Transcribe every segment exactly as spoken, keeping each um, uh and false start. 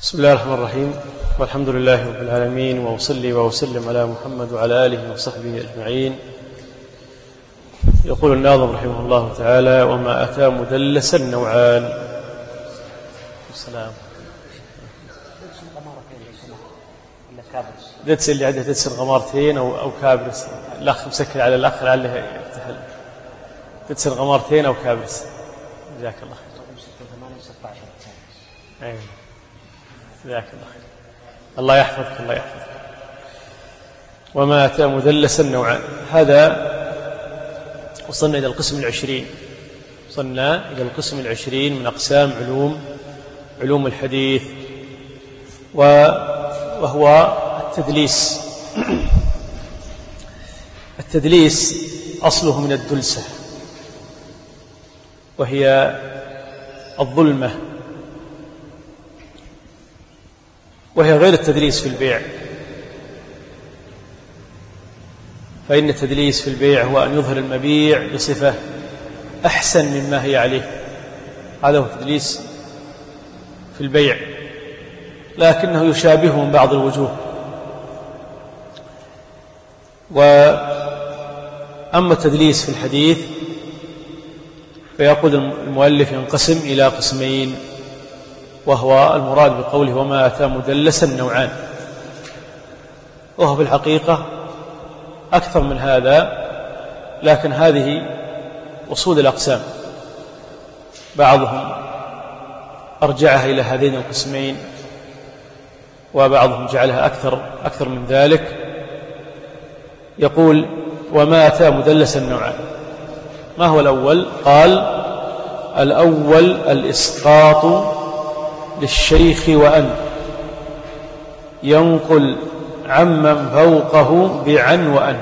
بسم الله الرحمن الرحيم، والحمد لله رب العالمين، وأصلي وأسلم على محمد وعلى آله وصحبه أجمعين. يقول الناظم رحمه الله تعالى: وما أتى مدلسا نوعان. السلام. دتس اللي عنده دتس الغمارتين أو أو كابرس. الأخ مسكر على الأخ لعله يفتح دتس الغمارتين أو كابرس. جزاك الله خير. أيه. جزاك الله خير. الله يحفظك الله يحفظك. وما أتى مدلسا نوعان. هذا وصلنا إلى القسم العشرين وصلنا إلى القسم العشرين من أقسام علوم علوم الحديث، وهو التدليس. التدليس أصله من الدلسة، وهي الظلمة، وهي غير التدليس في البيع. فإن التدليس في البيع هو أن يظهر المبيع بصفة أحسن مما هي عليه، هذا هو التدليس في البيع، لكنه يشابهه من بعض الوجوه. وأما التدليس في الحديث فيقول المؤلف ينقسم إلى قسمين، وهو المراد بقوله وما أتى مدلسا نوعان، وهو في الحقيقة أكثر من هذا، لكن هذه أصول الأقسام، بعضهم أرجعها إلى هذين القسمين، وبعضهم جعلها أكثر أكثر من ذلك. يقول وما أتى مدلسا نوعان. ما هو الأول؟ قال الأول الإسقاط للشيخ وأن ينقل عمن فوقه بعن وأن.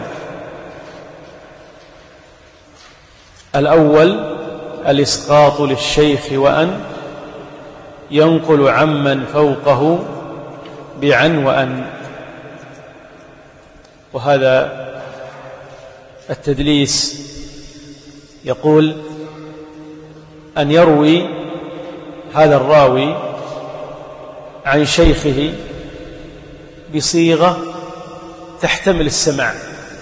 الأول الإسقاط للشيخ وأن ينقل عمن فوقه بعن وأن. وهذا التدليس يقول أن يروي هذا الراوي عن شيخه بصيغة تحتمل السماع.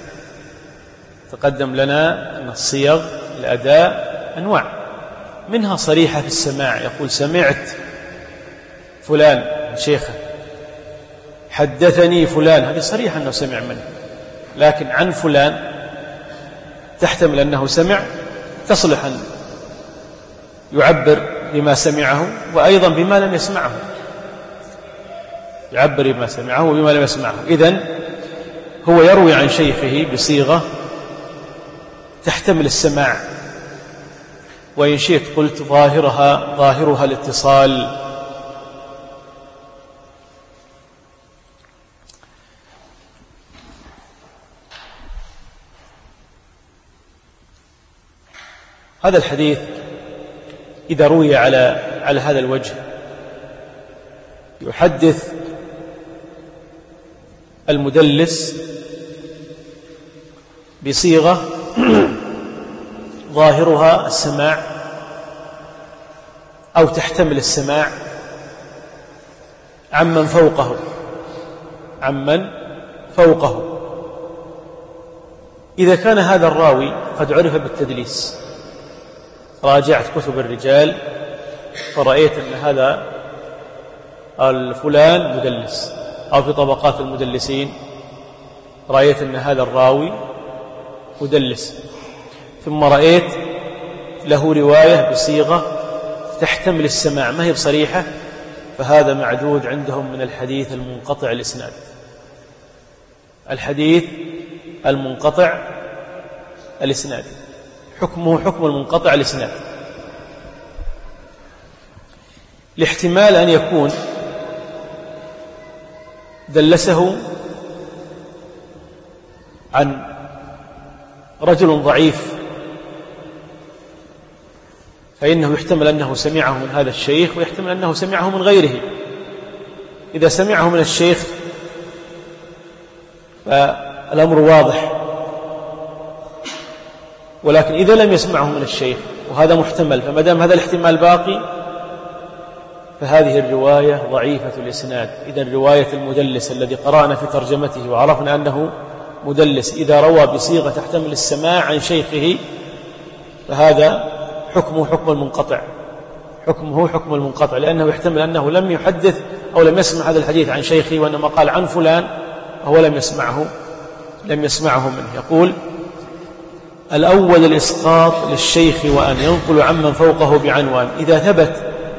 تقدم لنا أن الصيغ الأداء أنواع، منها صريحة في السماع، يقول سمعت فلان شيخه، حدثني فلان، هذه صريحة أنه سمع منه. لكن عن فلان تحتمل أنه سمع، تصلح أن يعبر بما سمعه وأيضا بما لم يسمعه، يعبر بما سمعه وبما لم يسمعه. إذن هو يروي عن شيخه بصيغة تحتمل السماع، وإن شئت قلت ظاهرها ظاهرها الاتصال. هذا الحديث إذا روي على على هذا الوجه يحدث المدلس بصيغة ظاهرها السماع أو تحتمل السماع عمن فوقه عمن فوقه إذا كان هذا الراوي قد عرف بالتدليس، راجعت كتب الرجال فرأيت أن هذا الفلان مدلس، أو في طبقات المدلسين رأيت أن هذا الراوي مدلس، ثم رأيت له رواية بصيغة تحتمل السماع ما هي بصريحة، فهذا معدود عندهم من الحديث المنقطع الإسناد. الحديث المنقطع الإسناد حكمه حكم المنقطع الإسناد، لاحتمال أن يكون دلسه عن رجل ضعيف، فإنه يحتمل أنه سمعه من هذا الشيخ، ويحتمل أنه سمعه من غيره. إذا سمعه من الشيخ فالأمر واضح، ولكن إذا لم يسمعه من الشيخ وهذا محتمل، فما دام هذا الاحتمال باقي فهذه الرواية ضعيفة الإسناد. إذا رواية المدلس الذي قرأنا في ترجمته وعرفنا أنه مدلس إذا روى بصيغة تحتمل السماع عن شيخه فهذا حكمه حكم المنقطع، حكمه حكم المنقطع، لأنه يحتمل أنه لم يحدث أو لم يسمع هذا الحديث عن شيخه، وإنما قال عن فلان وهو لم يسمعه لم يسمعه منه. يقول: الأول الإسقاط للشيخ وأن ينقل عمن فوقه بعنوان. إذا ثبت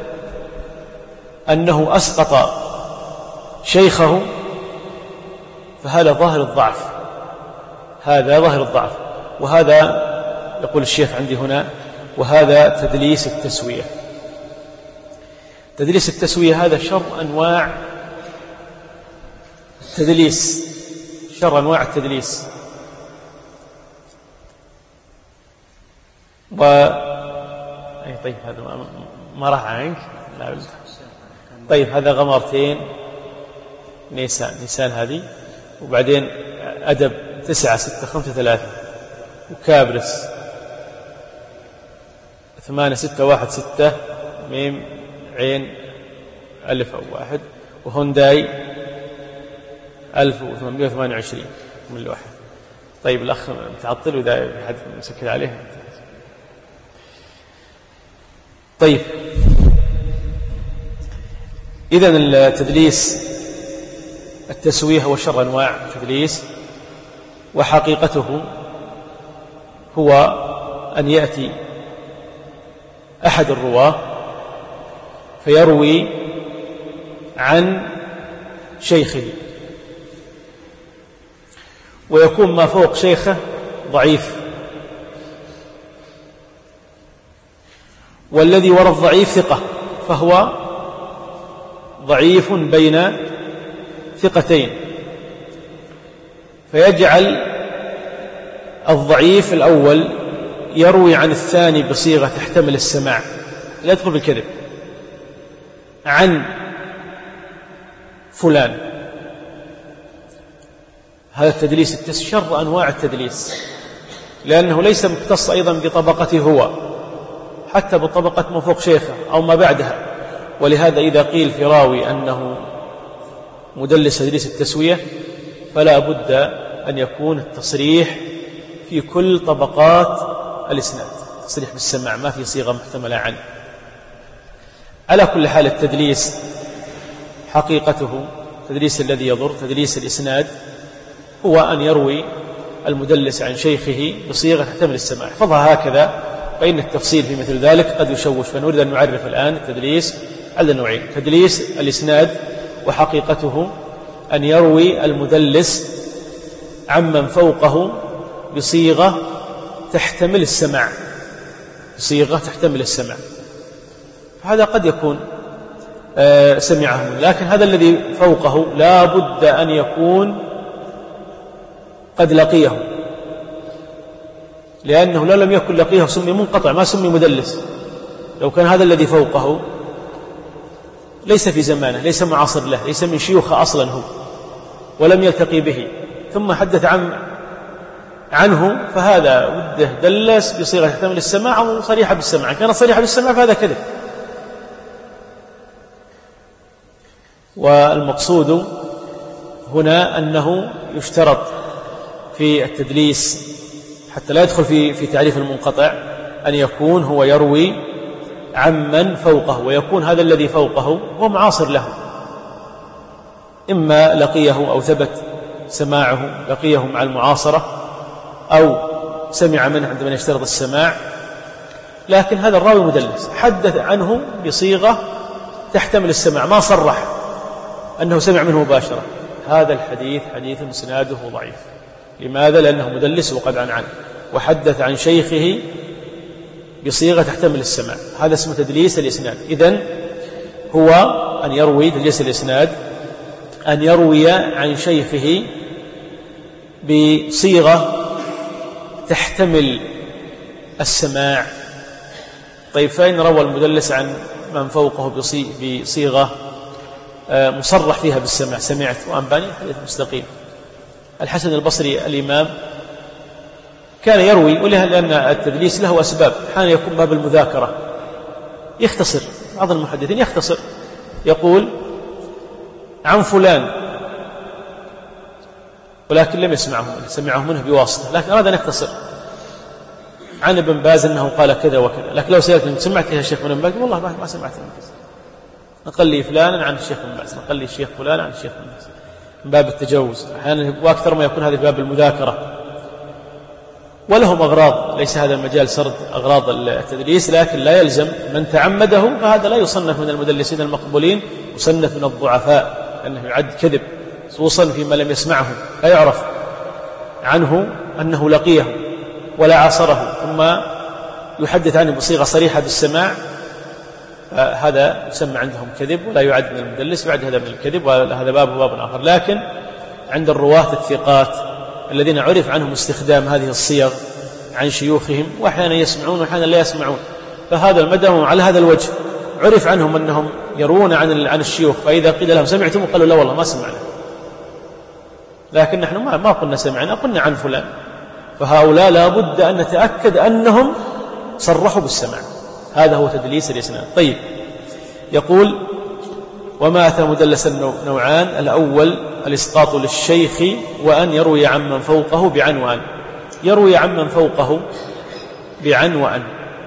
أنه أسقط شيخه فهذا ظاهر الضعف، هذا ظاهر الضعف. وهذا يقول الشيخ عندي هنا: وهذا تدليس التسوية. تدليس التسوية هذا شر أنواع التدليس، شر أنواع التدليس. و أي طيب هذا ما راح عنك. لا. طيب هذا غمرتين نيسان نيسان هذه، وبعدين أدب تسعة ستة خمسة ثلاثة، وكابرس ثمانية ستة واحد ستة ميم عين ألف أو واحد، وهونداي ألف وثمانمائة وثمانية وعشرين من الواحد. طيب الأخ متعطل وإذا حد مسكر عليه. طيب إذن التدليس التسويه هو شر أنواع التدليس، وحقيقته هو أن يأتي أحد الرواة فيروي عن شيخه ويكون ما فوق شيخه ضعيف، والذي وراء الضعيف ثقة، فهو ضعيف بين ثقتين، فيجعل الضعيف الأول يروي عن الثاني بصيغة تحتمل السماع، لا يدخل بالكذب، عن فلان. هذا التدليس التس شر أنواع التدليس، لأنه ليس مختص أيضا بطبقته هو، حتى بطبقة ما فوق شيخه أو ما بعدها. ولهذا إذا قيل في راوي أنه مدلس تدليس التسوية فلا بد أن يكون التصريح في كل طبقات الإسناد، تصريح بالسماع، ما في صيغة محتملة عنه. على كل حال التدليس حقيقته تدليس الذي يضر، تدليس الإسناد، هو أن يروي المدلس عن شيخه بصيغة تحتمل السماع. احفظها هكذا، فإن التفصيل في مثل ذلك قد يشوش. فنريد أن نعرف الآن التدليس على نوعين: تدليس الإسناد وحقيقته أن يروي المدلس عمن فوقه بصيغة تحتمل السماع، بصيغة تحتمل السماع. فهذا قد يكون آه سمعه منه، لكن هذا الذي فوقه لا بد أن يكون قد لقيه، لأنه لو لم يكن لقيه سمي منقطع، ما سمي مدلس. لو كان هذا الذي فوقه ليس في زمانه، ليس معاصر له، ليس من شيوخه أصلا هو، ولم يلتقي به، ثم حدث عن عنه، فهذا وده دلس بصيغة تحتمل السماع أو صريحة بالسماع. كان صريحة بالسماع فهذا كذب. والمقصود هنا أنه يشترط في التدليس حتى لا يدخل في في تعريف المنقطع أن يكون هو يروي عمن فوقه، ويكون هذا الذي فوقه هو معاصر له، إما لقيه أو ثبت سماعه، لقيه مع المعاصرة أو سمع منه عندما يشترط السماع. لكن هذا الراوي مدلس حدث عنه بصيغة تحتمل السماع، ما صرح أنه سمع منه مباشرة. هذا الحديث حديث اسناده ضعيف. لماذا؟ لأنه مدلس وقد عن عنه، وحدث عن شيخه بصيغة تحتمل السماع. هذا اسمه تدليس الإسناد. إذن هو أن يروي تدليس الإسناد أن يروي عن شيخه بصيغة تحتمل السماع. طيب فإن روى المدلس عن من فوقه بصيغة مصرح فيها بالسماع، سمعت وأنباني، حديث مستقيم. الحسن البصري الإمام كان يروي، ولأن التدليس له أسباب. حين يكون باب المذاكرة يختصر، بعض المحدثين يختصر، يقول عن فلان ولكن لم يسمعه، سمعه منه بواسطة، لكن أراد أن يختصر عن ابن باز أنه قال كذا وكذا. لكن لو سألت سمعت يا شيخ من ابن باز، والله ما سمعت من باز، نقل لي فلانا عن الشيخ بن باز، نقل لي الشيخ فلان عن الشيخ بن باز، من باب التجوز أحيانا، وأكثر ما يكون هذا باب المذاكرة. ولهم أغراض، ليس هذا المجال سرد أغراض التدليس، لكن لا يلزم من تعمده فهذا لا يصنف من المدلسين المقبولين، يصنف من الضعفاء أنه يعد كذب، خصوصا فيما لم يسمعه، لا يعرف عنه أنه لقيه ولا عاصره ثم يحدث عنه بصيغة صريحة بالسماع، هذا يسمى عندهم كذب ولا يعد من المدلس، يعد هذا من الكذب، وهذا باب باب آخر. لكن عند الرواة الثقات الذين عرف عنهم استخدام هذه الصيغ عن شيوخهم، وأحيانا يسمعون وأحيانا لا يسمعون، فهذا المدى على هذا الوجه، عرف عنهم أنهم يروون عن عن الشيوخ، فإذا قيل لهم سمعتم قالوا لا والله ما سمعنا، لكن نحن ما ما قلنا سمعنا، قلنا عن فلان. فهؤلاء لا بد أن نتأكد أنهم صرحوا بالسمع، هذا هو تدليس الإسناد. طيب، يقول وما أتى مدلسا نوعان: الأول الإسقاط للشيخ، وأن يروي عمن فوقه بعن وأن. يروي عمن فوقه بعن وأن،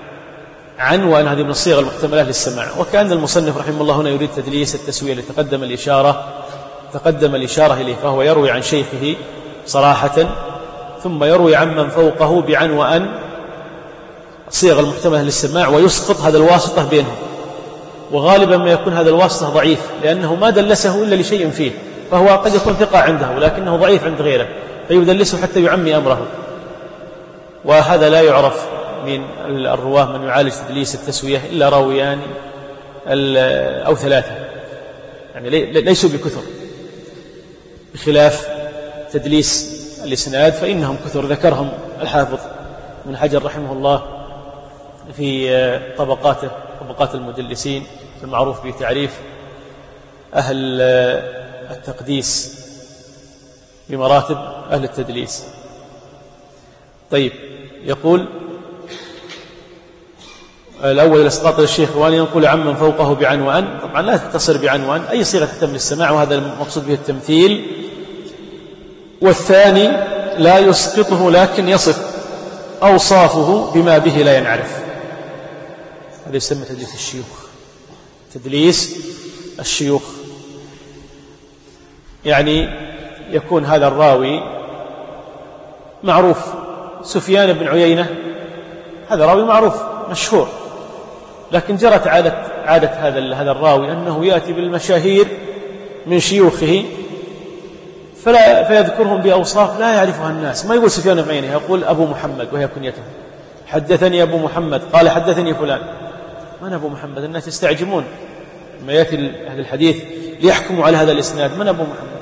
عن وأن هذه من الصيغ المحتملة للسماع، وكأن المصنف رحمه الله هنا يريد تدليس التسوية لتقدم الإشارة تقدم الإشارة إليه، فهو يروي عن شيخه صراحة ثم يروي عمن فوقه بعن وأن، الصيغ المحتملة للسماع، ويسقط هذا الواسطة بينهم، وغالبا ما يكون هذا الواسطة ضعيف لأنه ما دلسه إلا لشيء فيه، فهو قد يكون ثقة عنده لكنه ضعيف عند غيره فيدلسه حتى يعمي أمره، وهذا لا يعرف من الرواه من يعالج تدليس التسوية إلا راويان أو ثلاثة، يعني ليسوا بكثر، بخلاف تدليس الإسناد فإنهم كثر، ذكرهم الحافظ ابن حجر رحمه الله في طبقاته طبقات المدلسين المعروف بتعريف أهل التقديس بمراتب أهل التدليس. طيب، يقول الأول الإسقاط للشيخ، وأن ينقل عمن فوقه بعن وأن. طبعا لا تقتصر بعن وأن، أي صيغة تحتمل السماع، وهذا المقصود به التمثيل. والثاني لا يسقطه لكن يصف أوصافه بما به لا ينعرف، هذا يسمى تدليس الشيوخ، تدليس الشيوخ، يعني يكون هذا الراوي معروف، سفيان بن عيينة هذا راوي معروف مشهور، لكن جرت عادة عادة هذا هذا الراوي أنه يأتي بالمشاهير من شيوخه فلا فيذكرهم بأوصاف لا يعرفها الناس، ما يقول سفيان بن عيينة، يقول أبو محمد وهي كنيته، حدثني أبو محمد قال حدثني فلان، من أبو محمد؟ الناس يستعجمون لما يأتي أهل الحديث ليحكموا على هذا الإسناد، من أبو محمد؟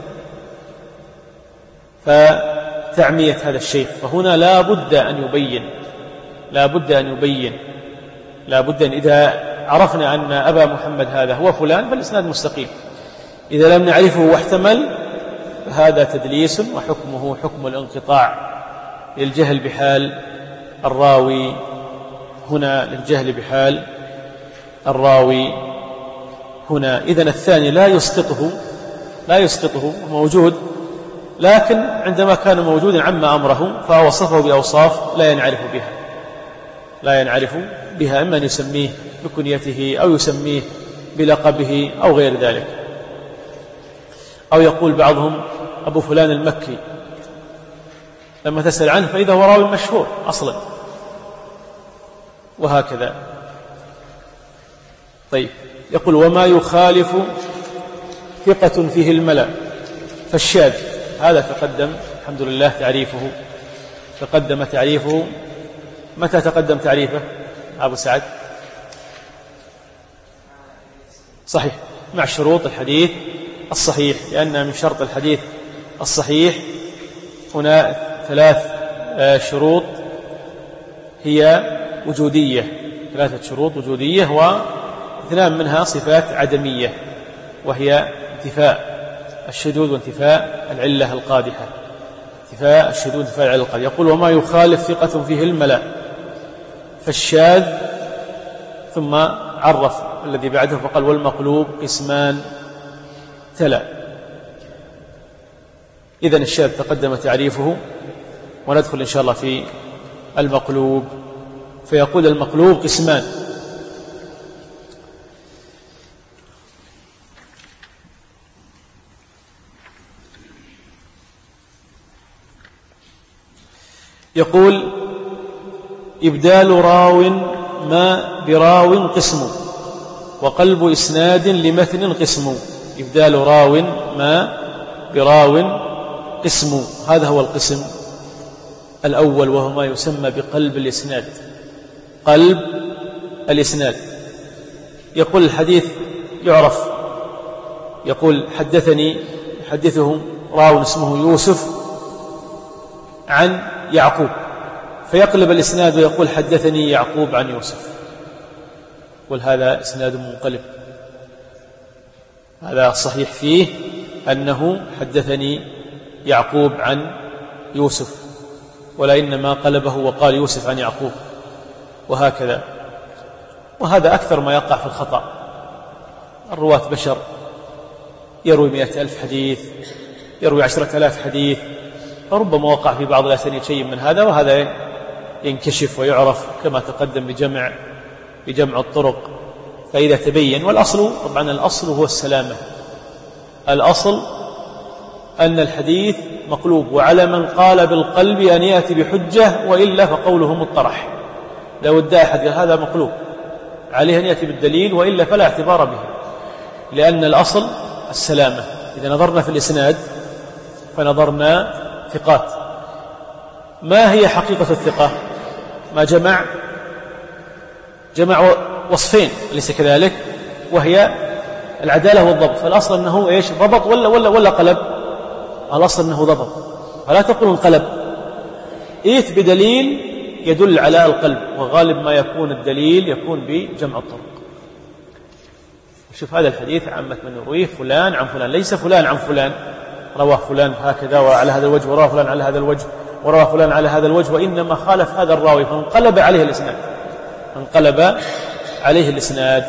فتعمية هذا الشيخ، فهنا لا بد أن يبين لا بد أن يبين لا بد أن إذا عرفنا أن أبا محمد هذا هو فلان فالإسناد مستقيم، إذا لم نعرفه واحتمل فهذا تدليس، وحكمه حكم الانقطاع للجهل بحال الراوي، هنا للجهل بحال الراوي هنا. إذن الثاني لا يسقطه لا يسقطه موجود، لكن عندما كان موجودا عم أمره فوصفه بأوصاف لا ينعرف بها لا ينعرف بها إما أن يسميه بكنيته أو يسميه بلقبه أو غير ذلك، أو يقول بعضهم أبو فلان المكي لما تسأل عنه فإذا هو راوي مشهور أصلا، وهكذا. طيب، يقول وما يخالف ثقة فيه الملأ فالشاذ، هذا تقدم الحمد لله تعريفه، تقدم تعريفه. متى تقدم تعريفه أبو سعد؟ صحيح، مع شروط الحديث الصحيح، لأن من شرط الحديث الصحيح هنا ثلاث شروط هي وجودية، ثلاثة شروط وجودية، واثنان منها صفات عدمية، وهي انتفاء الشذوذ وانتفاء العلة القادحة، انتفاء الشذوذ وانتفاء العلة القادحة. يقول وما يخالف ثقة فيه الملأ فالشاذ، ثم عرف الذي بعده فقال والمقلوب قسمان تلا. إذن الشاذ تقدم تعريفه، وندخل إن شاء الله في المقلوب. فيقول المقلوب قسمان: يقول إبدال راو ما براو قسم، وقلب إسناد لمتن قسم. إبدال راو ما براو قسم، هذا هو القسم الأول، وهو ما يسمى بقلب الإسناد. قلب الإسناد. يقول الحديث يعرف، يقول حدثني يحدثه راو اسمه يوسف عن يعقوب، فيقلب الإسناد ويقول حدثني يعقوب عن يوسف، يقول هذا إسناد منقلب. هذا الصحيح فيه أنه حدثني يعقوب عن يوسف، ولا إنما قلبه وقال يوسف عن يعقوب، وهكذا. وهذا أكثر ما يقع في الخطأ. الرواة بشر، يروي مئة ألف حديث، يروي عشرة آلاف حديث، فربما وقع في بعض الأسانيد شيء من هذا، وهذا ينكشف ويعرف كما تقدم بجمع بجمع الطرق. فإذا تبين، والأصل طبعا الأصل هو السلامة، الأصل أن الحديث مقلوب، وعلى من قال بالقلب أن يأتي بحجة، وإلا فقوله مطرح. لو ادعى أحد هذا مقلوب عليه أن يأتي بالدليل، وإلا فلا اعتبار به، لأن الأصل السلامة. إذا نظرنا في الإسناد فنظرنا ثقات. ما هي حقيقة الثقة؟ ما جمع جمع وصفين، أليس كذلك؟ وهي العدالة والضبط. فالأصل أنه إيش؟ ضبط ولا ولا ولا قلب؟ الأصل أنه ضبط، فلا تقول انقلب. إيت بدليل يدل على القلب، وغالب ما يكون الدليل يكون بجمع الطرق. شوف هذا الحديث عامة من يرويه فلان عن فلان، ليس فلان عن فلان رواه فلان هكذا وعلى هذا الوجه، ورواه فلان على هذا الوجه، ورواه فلان على هذا الوجه، وإنما خالف هذا الراوي فانقلب عليه الإسناد، انقلب عليه الإسناد.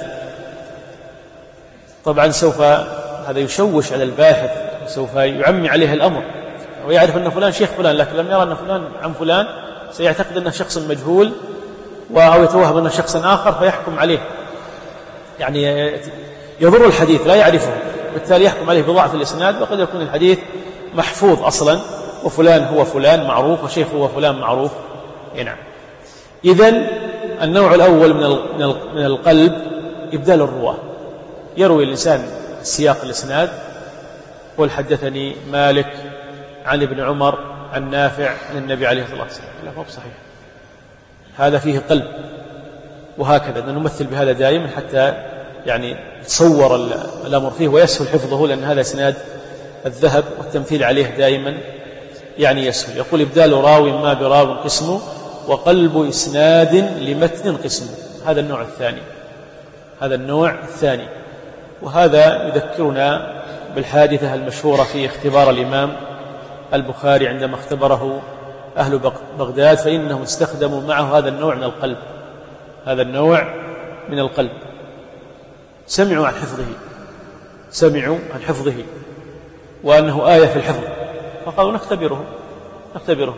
طبعا سوف هذا يشوش على الباحث، سوف يعمي عليه الأمر، ويعرف أن فلان شيخ فلان، لكن لم يرى أن فلان عن فلان سيعتقد أنه شخص مجهول، أو يتوهم أنه شخص آخر فيحكم عليه، يعني يضر الحديث لا يعرفه، بالتالي يحكم عليه بضعف الإسناد. وقد يكون الحديث محفوظ أصلا، وفلان هو فلان معروف، وشيخ هو فلان معروف. نعم. إذن النوع الأول من القلب إبدال الرواة. يروي الإنسان سياق الإسناد، قل حدثني مالك عن ابن عمر عن نافع عن النبي عليه الصلاة والسلام، لا هو صحيح، هذا فيه قلب. وهكذا نمثل بهذا دائما حتى يعني تصور الأمر فيه ويسهل حفظه، لأن هذا إسناد الذهب، والتمثيل عليه دائما يعني يسهل. يقول إبدال راوي ما براو قسم، وقلب إسناد لمتن قسم. هذا النوع الثاني، هذا النوع الثاني. وهذا يذكرنا بالحادثة المشهورة في اختبار الإمام البخاري عندما اختبره أهل بغداد، فإنهم استخدموا معه هذا النوع من القلب، هذا النوع من القلب. سمعوا عن حفظه، سمعوا عن حفظه وأنه آية في الحفظ، فقالوا نختبره نختبره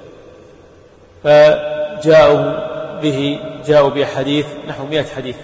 فجاءوا به جاءوا بحديث نحو مئة حديث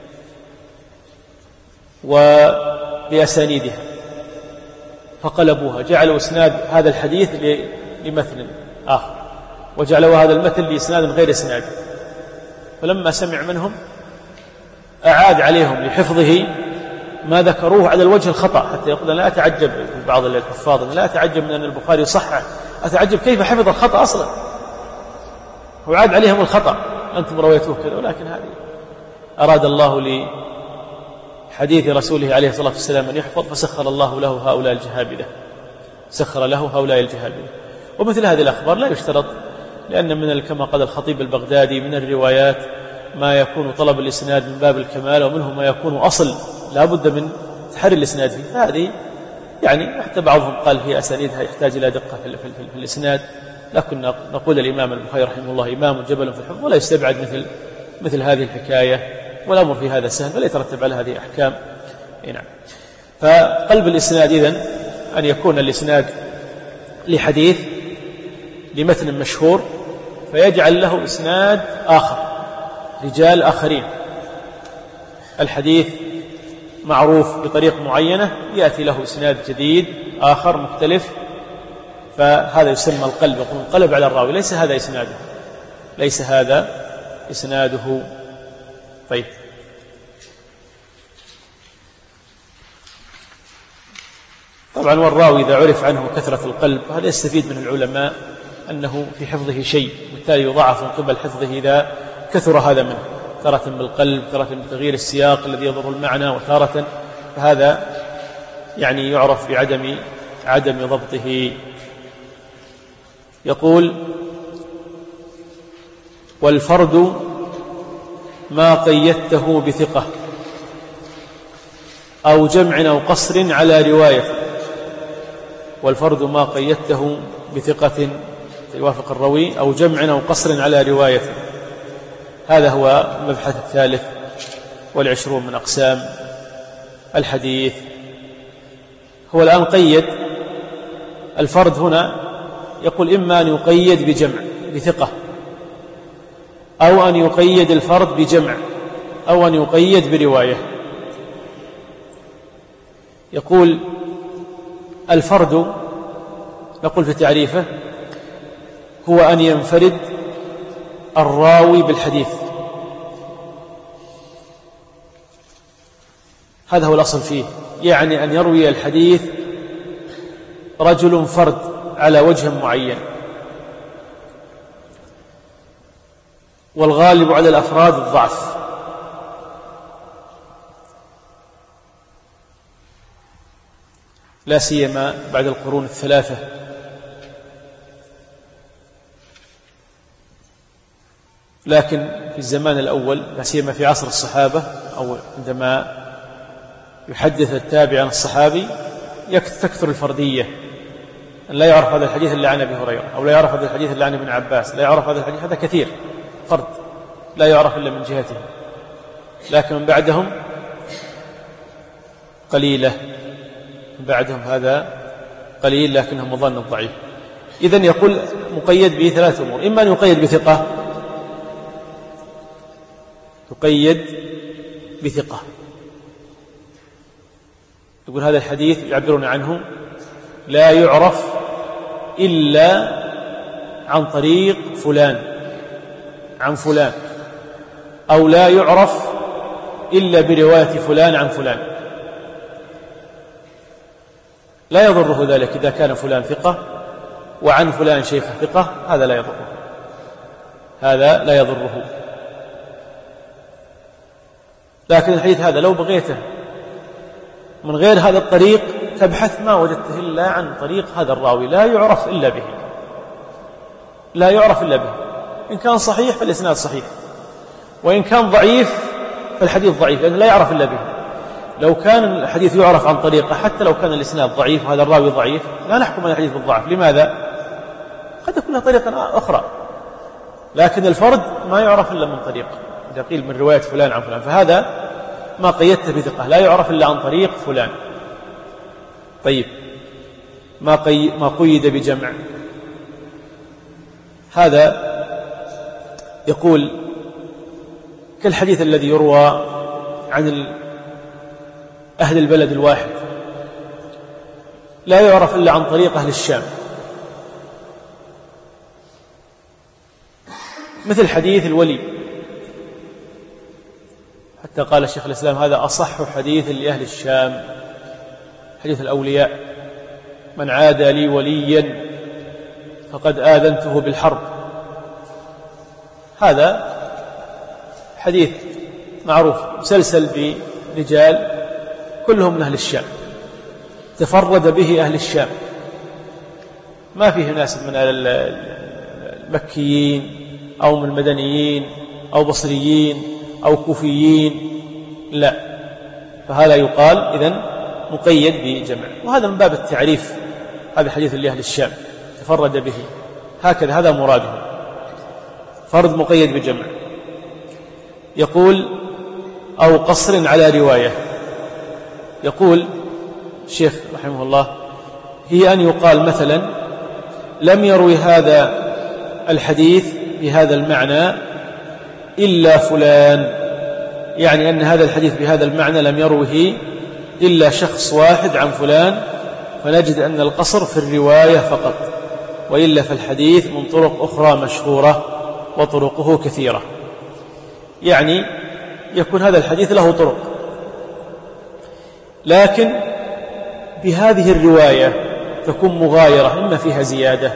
وبأسانيدها، فقلبوها، جعلوا إسناد هذا الحديث لمثل آخر، وجعلوا هذا المثل لإسناد غير إسناد. فلما سمع منهم أعاد عليهم لحفظه ما ذكروه على الوجه الخطأ، حتى يقول لا أتعجب بعض الحفاظ، لا أتعجب من أن البخاري صحح، أتعجب كيف حفظ الخطأ أصلا، وعاد عليهم الخطأ، أنتم رويتوه كذا. ولكن هذه أراد الله لحديث رسوله عليه الصلاة والسلام أن يحفظ، فسخر الله له هؤلاء الجهابذة، سخر له هؤلاء الجهابذة. ومثل هذه الأخبار لا يشترط، لأن من كما قال الخطيب البغدادي من الروايات ما يكون طلب الإسناد من باب الكمال، ومنه ما يكون أصل لا بد من تحري الإسناد فيه. فهذه يعني حتى بعضهم قال هي أسانيدها يحتاج إلى دقة في, في, في, في الإسناد، لكن نقول الإمام البخاري رحمه الله إمام جبل في الحفظ، ولا يستبعد مثل مثل هذه الحكاية والأمر في هذا سهل فلا يترتب على هذه أحكام. نعم. فقلب الإسناد إذن أن يكون الإسناد لحديث لمتن مشهور فيجعل له إسناد آخر، رجال آخرين، الحديث معروف بطريق معينة يأتي له إسناد جديد آخر مختلف، فهذا يسمى القلب، يقول انقلب على الراوي، ليس هذا إسناده، ليس هذا إسناده. طيب، طبعا والراوي إذا عرف عنه كثرة القلب هذا يستفيد من العلماء أنه في حفظه شيء، بالتالي يضاعف من قبل حفظه إذا كثر هذا منه، تارة بالقلب، تارة بتغيير السياق الذي يضر المعنى، وتارة فهذا يعني يعرف بعدم عدم ضبطه. يقول: والفرد ما قيدته بثقة أو جمع أو قصر على رواية. والفرد ما قيدته بثقة يوافق الروي أو جمع أو قصر على رواية. هذا هو المبحث الثالث والعشرون من أقسام الحديث. هو الآن قيد الفرد هنا، يقول إما أن يقيد بجمع بثقة، أو أن يقيد الفرد بجمع، أو أن يقيد برواية. يقول الفرد، نقول في تعريفه: هو أن ينفرد الراوي بالحديث، هذا هو الأصل فيه، يعني أن يروي الحديث رجل فرد على وجه معين. والغالب على الأفراد الضعف، لا سيما بعد القرون الثلاثة، لكن في الزمان الأول لا سيما في عصر الصحابة أو عندما يحدث التابع عن الصحابي تكثر الفردية، أن لا يعرف هذا الحديث إلا عن أبي هريرة، أو لا يعرف هذا الحديث إلا عن ابن عباس، لا يعرف هذا الحديث، هذا كثير فرد لا يعرف إلا من جهته، لكن من بعدهم قليلة، من بعدهم هذا قليل لكنه مظن الضعيف. إذن يقول مقيد به ثلاث أمور: إما أن يقيد بثقة، يقيد بثقة، يقول هذا الحديث يعبرون عنه لا يعرف إلا عن طريق فلان عن فلان، أو لا يعرف إلا برواية فلان عن فلان. لا يضره ذلك إذا كان فلان ثقة وعن فلان شيخ ثقة، هذا لا يضره، هذا لا يضره. لكن الحديث هذا لو بغيته من غير هذا الطريق تبحث ما وجدته إلا عن طريق هذا الراوي، لا يعرف إلا به، لا يعرف إلا به. إن كان صحيح فالإسناد صحيح، وإن كان ضعيف فالحديث ضعيف، لأنه لا يعرف إلا به. لو كان الحديث يعرف عن طريقه حتى لو كان الإسناد ضعيف وهذا الراوي ضعيف لا نحكم على الحديث بالضعف. لماذا؟ قد يكون له طريقة أخرى، لكن الفرد ما يعرف إلا من طريق، إذا قيل من رواية فلان عن فلان، فهذا ما قيدته بثقة لا يعرف إلا عن طريق فلان. طيب، ما, قي... ما قيد بجمع، هذا يقول كالحديث الذي يروى عن أهل البلد الواحد لا يعرف إلا عن طريق أهل الشام، مثل حديث الولي، حتى قال الشيخ الإسلام هذا أصح حديث لأهل الشام، حديث الأولياء: من عاد لي وليا فقد آذنته بالحرب. هذا حديث معروف مسلسل برجال كلهم من أهل الشام، تفرد به أهل الشام، ما فيه ناس من المكيين أو من المدنيين أو بصريين أو كوفيين، لا، فهذا يقال إذن مقيد بجمع، وهذا من باب التعريف، هذا حديث لأهل الشام تفرد به، هكذا هذا مراده، فرد مقيد بجمع. يقول أو قصر على رواية. يقول الشيخ رحمه الله: هي أن يقال مثلا لم يروي هذا الحديث بهذا المعنى إلا فلان، يعني أن هذا الحديث بهذا المعنى لم يروه إلا شخص واحد عن فلان، فنجد أن القصر في الرواية فقط، وإلا فالحديث من طرق أخرى مشهورة وطرقه كثيرة. يعني يكون هذا الحديث له طرق، لكن بهذه الرواية تكون مغايرة، إما فيها زيادة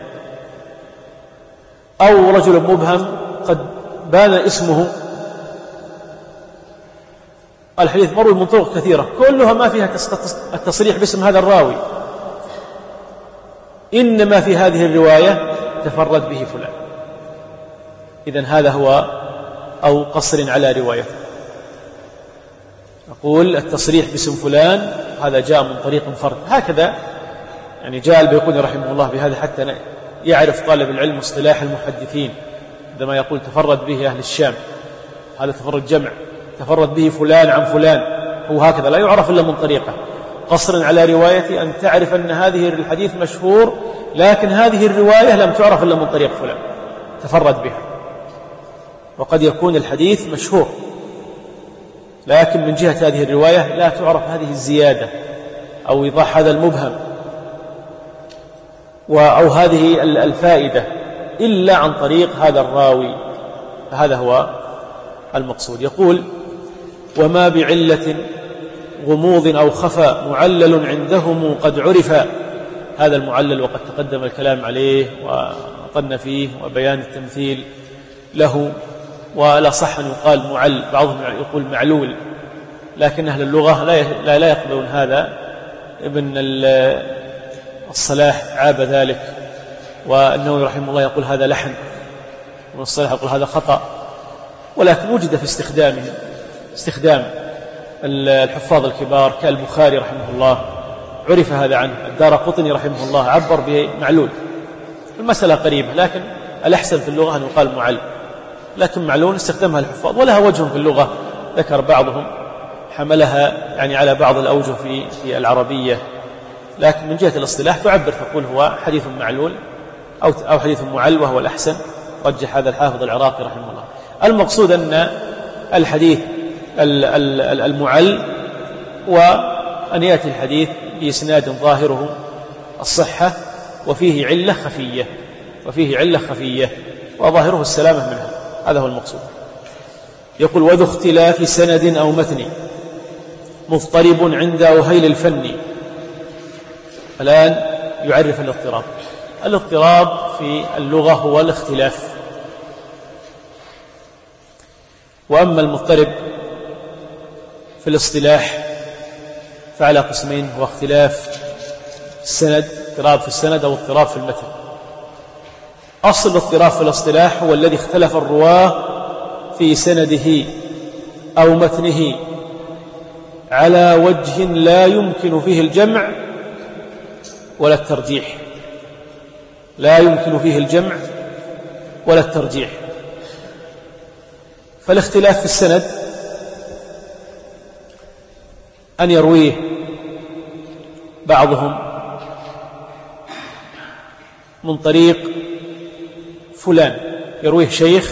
أو رجل مبهم قد بان اسمه. الحديث مروي من طرق كثيرة كلها ما فيها التصريح باسم هذا الراوي، إنما في هذه الرواية تفرد به فلان. إذن هذا هو أو قصر على روايته. نقول التصريح باسم فلان هذا جاء من طريق فرد، هكذا يعني جاء البيقوني رحمه الله بهذا حتى يعرف طالب العلم اصطلاح المحدثين، عندما يقول تفرد به أهل الشام هذا تفرد جمع، تفرد به فلان عن فلان، هو هكذا لا يعرف إلا من طريقه. قصر على رواية أن تعرف أن هذه الحديث مشهور، لكن هذه الرواية لم تعرف إلا من طريق فلان تفرد بها. وقد يكون الحديث مشهور لكن من جهة هذه الرواية لا تعرف هذه الزيادة أو إيضاح هذا المبهم أو هذه الفائدة إلا عن طريق هذا الراوي، هذا هو المقصود. يقول: وما بعلة غموض أو خفى معلل عندهم قد عرف. هذا المعلل وقد تقدم الكلام عليه وطن فيه وبيان التمثيل له، ولا صح أن يقال معل، بعضهم يقول معلول، لكن أهل اللغة لا, لا يقبلون هذا. ابن الصلاح عاب ذلك، والنووي رحمه الله يقول هذا لحن، وابن الصلاح يقول هذا خطأ، ولكن وجد في استخدامه استخدام الحفاظ الكبار كالبخاري رحمه الله، عرف هذا عنه. الدارقطني رحمه الله عبر بمعلول. المسألة قريبة، لكن الأحسن في اللغة أن يقال معل، لكن معلول استخدمها الحفاظ ولها وجه في اللغة، ذكر بعضهم حملها يعني على بعض الأوجه في في العربية، لكن من جهة الاصطلاح تعبر تقول هو حديث معلول أو أو حديث معل، وهو الأحسن، رجح هذا الحافظ العراقي رحمه الله. المقصود أن الحديث المعل وأن يأتي الحديث بإسناد ظاهره الصحة وفيه علة خفية وفيه علة خفية وظاهره السلامة منها، هذا هو المقصود. يقول: وذو اختلاف سند أو متن مضطرب عند أهيل الفن. الآن يعرف الاضطراب. الاضطراب في اللغة هو الاختلاف، وأما المضطرب في الاصطلاح فعلى قسمين: هو اختلاف السند، اضطراب في السند أو اضطراب في المتن. أصل الاضطراب في الاصطلاح هو الذي اختلف الرواه في سنده أو متنه على وجه لا يمكن فيه الجمع ولا الترجيح، لا يمكن فيه الجمع ولا الترجيح. فالاختلاف في السند أن يرويه بعضهم من طريق فلان، يرويه شيخ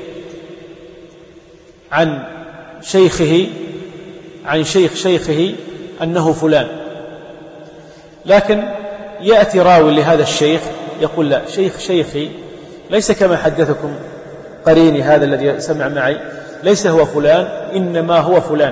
عن شيخه عن شيخ شيخه أنه فلان، لكن يأتي راوي لهذا الشيخ يقول: لا، شيخ شيخي ليس كما حدثكم قريني هذا الذي سمع معي، ليس هو فلان، إنما هو فلان.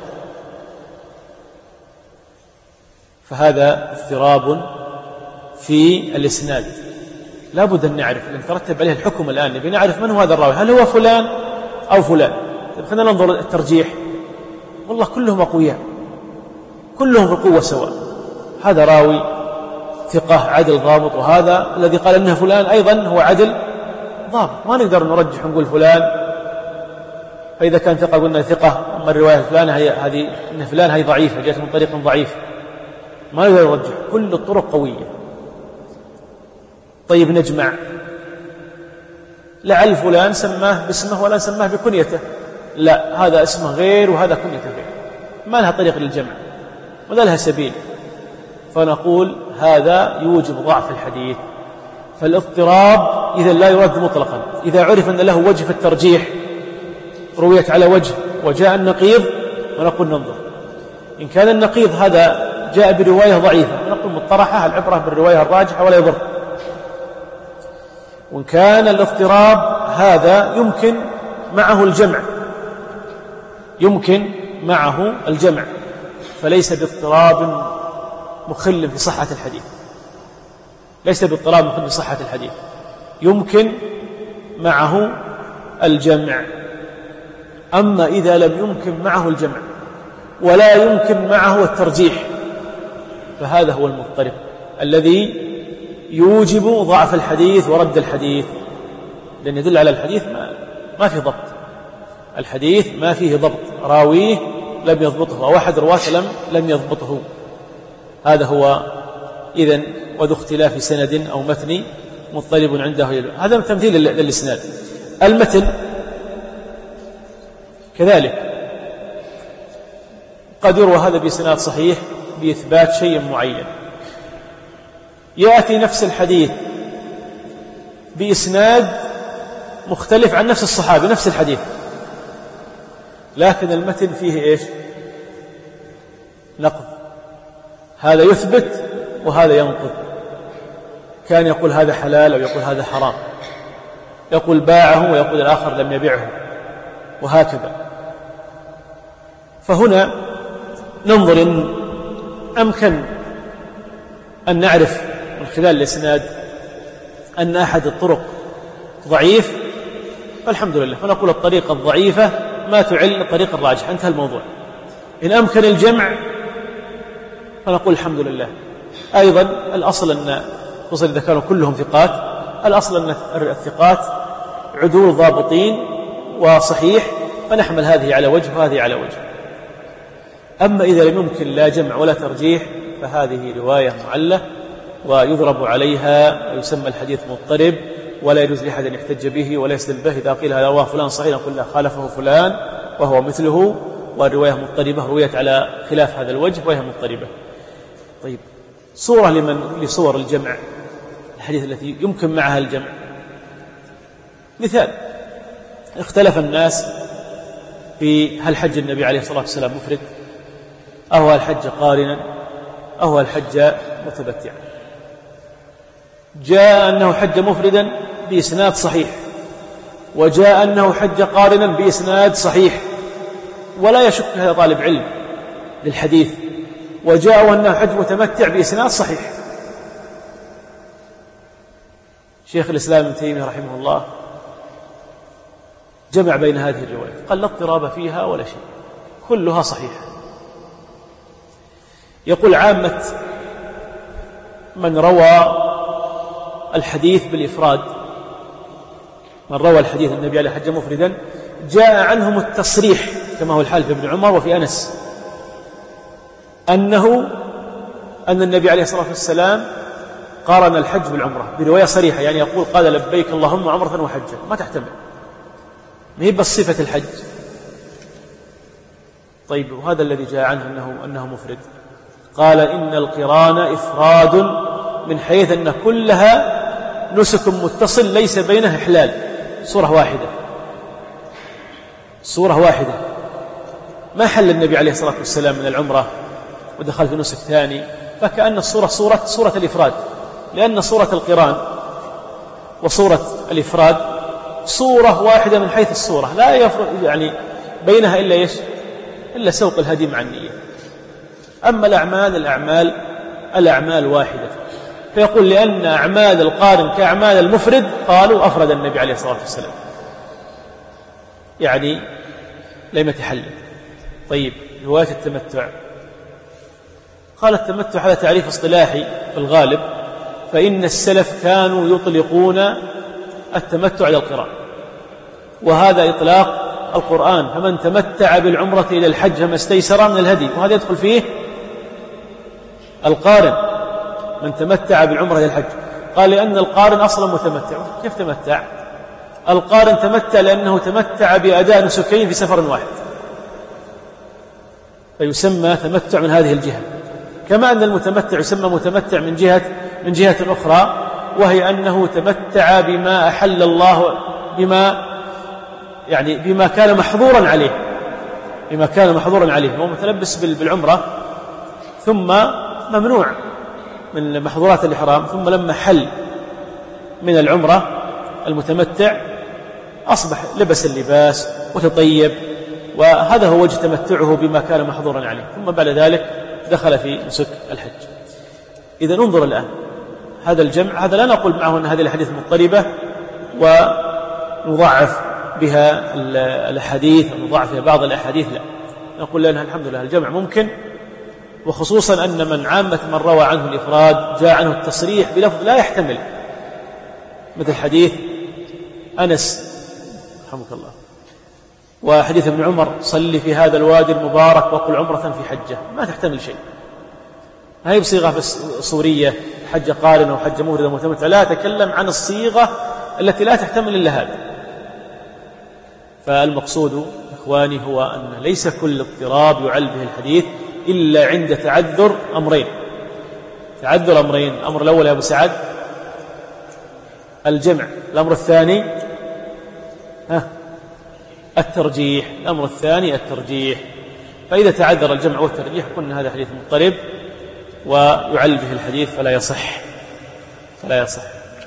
فهذا اضطراب في الإسناد، لا بد أن نعرف، لأن ترتب عليه الحكم الآن، نبي نعرف من هو هذا الراوي، هل هو فلان أو فلان. طيب خلينا ننظر الترجيح، والله كلهم أقوياء، كلهم في القوة سواء، هذا راوي ثقة عدل ضابط، وهذا الذي قال إنه فلان أيضا هو عدل ضابط، ما نقدر نرجح ونقول فلان، فإذا كان ثقة قلنا ثقة، أما الرواية الفلانة هذه إن فلان هي ضعيفة، جاءت من طريق ضعيف، ما نقدر نرجح، كل الطرق قوية. طيب نجمع، لعل فلان سماه باسمه ولا سماه بكنيته، لا، هذا اسمه غير وهذا كنيته غير، ما لها طريق للجمع ولا لها سبيل، فنقول هذا يوجب ضعف الحديث. فالاضطراب إذا لا يرد مطلقا، إذا عرف أن له وجه في الترجيح، رويت على وجه وجاء النقيض، فنقول ننظر. إن كان النقيض هذا جاء برواية ضعيفة فنقول مطرحة، العبرة بالرواية الراجحة ولا يضر. وإن كان الاضطراب هذا يمكن معه الجمع، يمكن معه الجمع، فليس باضطراب مخل في صحة الحديث، ليس باضطراب مخل في صحة الحديث، يمكن معه الجمع. أما إذا لم يمكن معه الجمع ولا يمكن معه الترجيح، فهذا هو المضطرب الذي يوجب ضعف الحديث ورد الحديث، لأن يدل على الحديث ما, ما في ضبط، الحديث ما فيه ضبط، راويه لم يضبطه أو أحد رواة لم, لم يضبطه. هذا هو إذن وذو اختلاف سند أو متن مضطرب عنده. هذا تمثيل للإسناد. المتن كذلك قد يروى هذا بإسناد صحيح بإثبات شيء معين، يأتي نفس الحديث بإسناد مختلف عن نفس الصحابي نفس الحديث، لكن المتن فيه إيش؟ نقض، هذا يثبت وهذا ينقض. كان يقول هذا حلال أو يقول هذا حرام، يقول باعه ويقول الآخر لم يبيعه، وهكذا. فهنا ننظر إن أمكن أن نعرف من خلال الإسناد أن أحد الطرق ضعيف، فالحمد لله، فنقول الطريقة الضعيفة ما تعل الطريق الراجح، انتهى الموضوع. إن أمكن الجمع فنقول الحمد لله. أيضا الأصل أن خصوصا إذا كانوا كلهم ثقات، الأصل أن الثقات عدول ضابطين وصحيح، فنحمل هذه على وجه وهذه على وجه. أما إذا لم يمكن لا جمع ولا ترجيح فهذه رواية معلة ويضرب عليها ويسمى الحديث مضطرب، ولا يجوز لأحد أن يحتج به ولا يستدل به. إذا قيل هذا رواه فلان صحيح نقول لا، خالفه فلان وهو مثله، والرواية مضطربة، رويت على خلاف هذا الوجه وهي مضطربة. طيب، صورة لمن لصور الجمع، الحديث التي يمكن معها الجمع. مثال، اختلف الناس في هل حج النبي عليه الصلاة والسلام مفرد أو هل حج قارنا أو هل حج متمتعا. جاء أنه حج مفردا بإسناد صحيح، وجاء أنه حج قارنا بإسناد صحيح، ولا يشك هذا طالب علم للحديث، وجاء أنه حج متمتع بإسناد صحيح. شيخ الإسلام ابن تيمية رحمه الله جمع بين هذه الروايات، قال لا اضطراب فيها ولا شيء، كلها صحيحة. يقول عامة من روى الحديث بالإفراد، من روى الحديث النبي عليه حج مفردا، جاء عنهم التصريح كما هو الحال في ابن عمر وفي أنس أنه أن النبي عليه الصلاة والسلام قارن الحج بالعمرة برواية صريحة، يعني يقول قال لبيك اللهم عمرة وحجة، ما تحتمل، ما هي بس صفة الحج. طيب، وهذا الذي جاء عنه أنه, أنه مفرد، قال إن القران إفراد من حيث أن كلها نسك متصل ليس بينها إحلال، صورة واحدة، صورة واحدة، ما حل النبي عليه الصلاة والسلام من العمرة ودخل في نسك ثاني، فكأن الصورة صورة, صورة الإفراد، لأن صورة القران وصورة الإفراد صورة واحدة من حيث الصورة، لا يفرق يعني بينها إلا إيش؟ إلا سوق الهدي مع النية. أما الأعمال الأعمال الأعمال واحدة، فيقول لأن أعمال القارن كأعمال المفرد قالوا أفرد النبي عليه الصلاة والسلام، يعني لم يتحلل. طيب، رواية التمتع، قال التمتع هذا تعريف اصطلاحي في الغالب، فإن السلف كانوا يطلقون التمتع على القران، وهذا إطلاق القرآن، فمن تمتع بالعمرة إلى الحج فما استيسر من الهدي، وهذا يدخل فيه القارن، من تمتع بالعمرة إلى الحج. قال لأن القارن أصلا متمتع، كيف تمتع؟ القارن تمتع لأنه تمتع بأداء نسكين في سفر واحد، فيسمى تمتع من هذه الجهة. كما أن المتمتع يسمى متمتع من جهة من جهة أخرى، وهي أنه تمتع بما أحل الله، بما يعني بما كان محظورا عليه، بما كان محظورا عليه. هو متلبس بالعمرة ثم ممنوع من محظورات الإحرام، ثم لما حل من العمرة المتمتع أصبح لبس اللباس وتطيب، وهذا هو وجه تمتعه بما كان محظورا عليه، ثم بعد ذلك دخل في نسك الحج. إذا انظر الآن هذا الجمع، هذا لا نقول معه أن هذه الأحاديث مضطربة ونضعف بها الأحاديث ونضعف بها بعض الأحاديث، لا، نقول لأنها الحمد لله الجمع ممكن، وخصوصا أن من عامة من روى عنه الإفراد جاء عنه التصريح بلفظ لا يحتمل، مثل حديث أنس رحمك الله وحديث ابن عمر صلي في هذا الوادي المبارك وقل عمرة في حجة، ما تحتمل شيء، هذه بصيغة بس صورية، حج قارن أو حج مفرد متمتع، لا أتكلم عن الصيغة التي لا تحتمل إلا هذا. فالمقصود إخواني هو أن ليس كل اضطراب يعل به الحديث إلا عند تعذر أمرين، تعذر أمرين، الأمر الأول يا أبو سعد الجمع، الأمر الثاني ها الترجيح، الأمر الثاني الترجيح. فإذا تعذر الجمع والترجيح قلنا هذا حديث مضطرب ويعل به الحديث فلا يصح فلا يصح.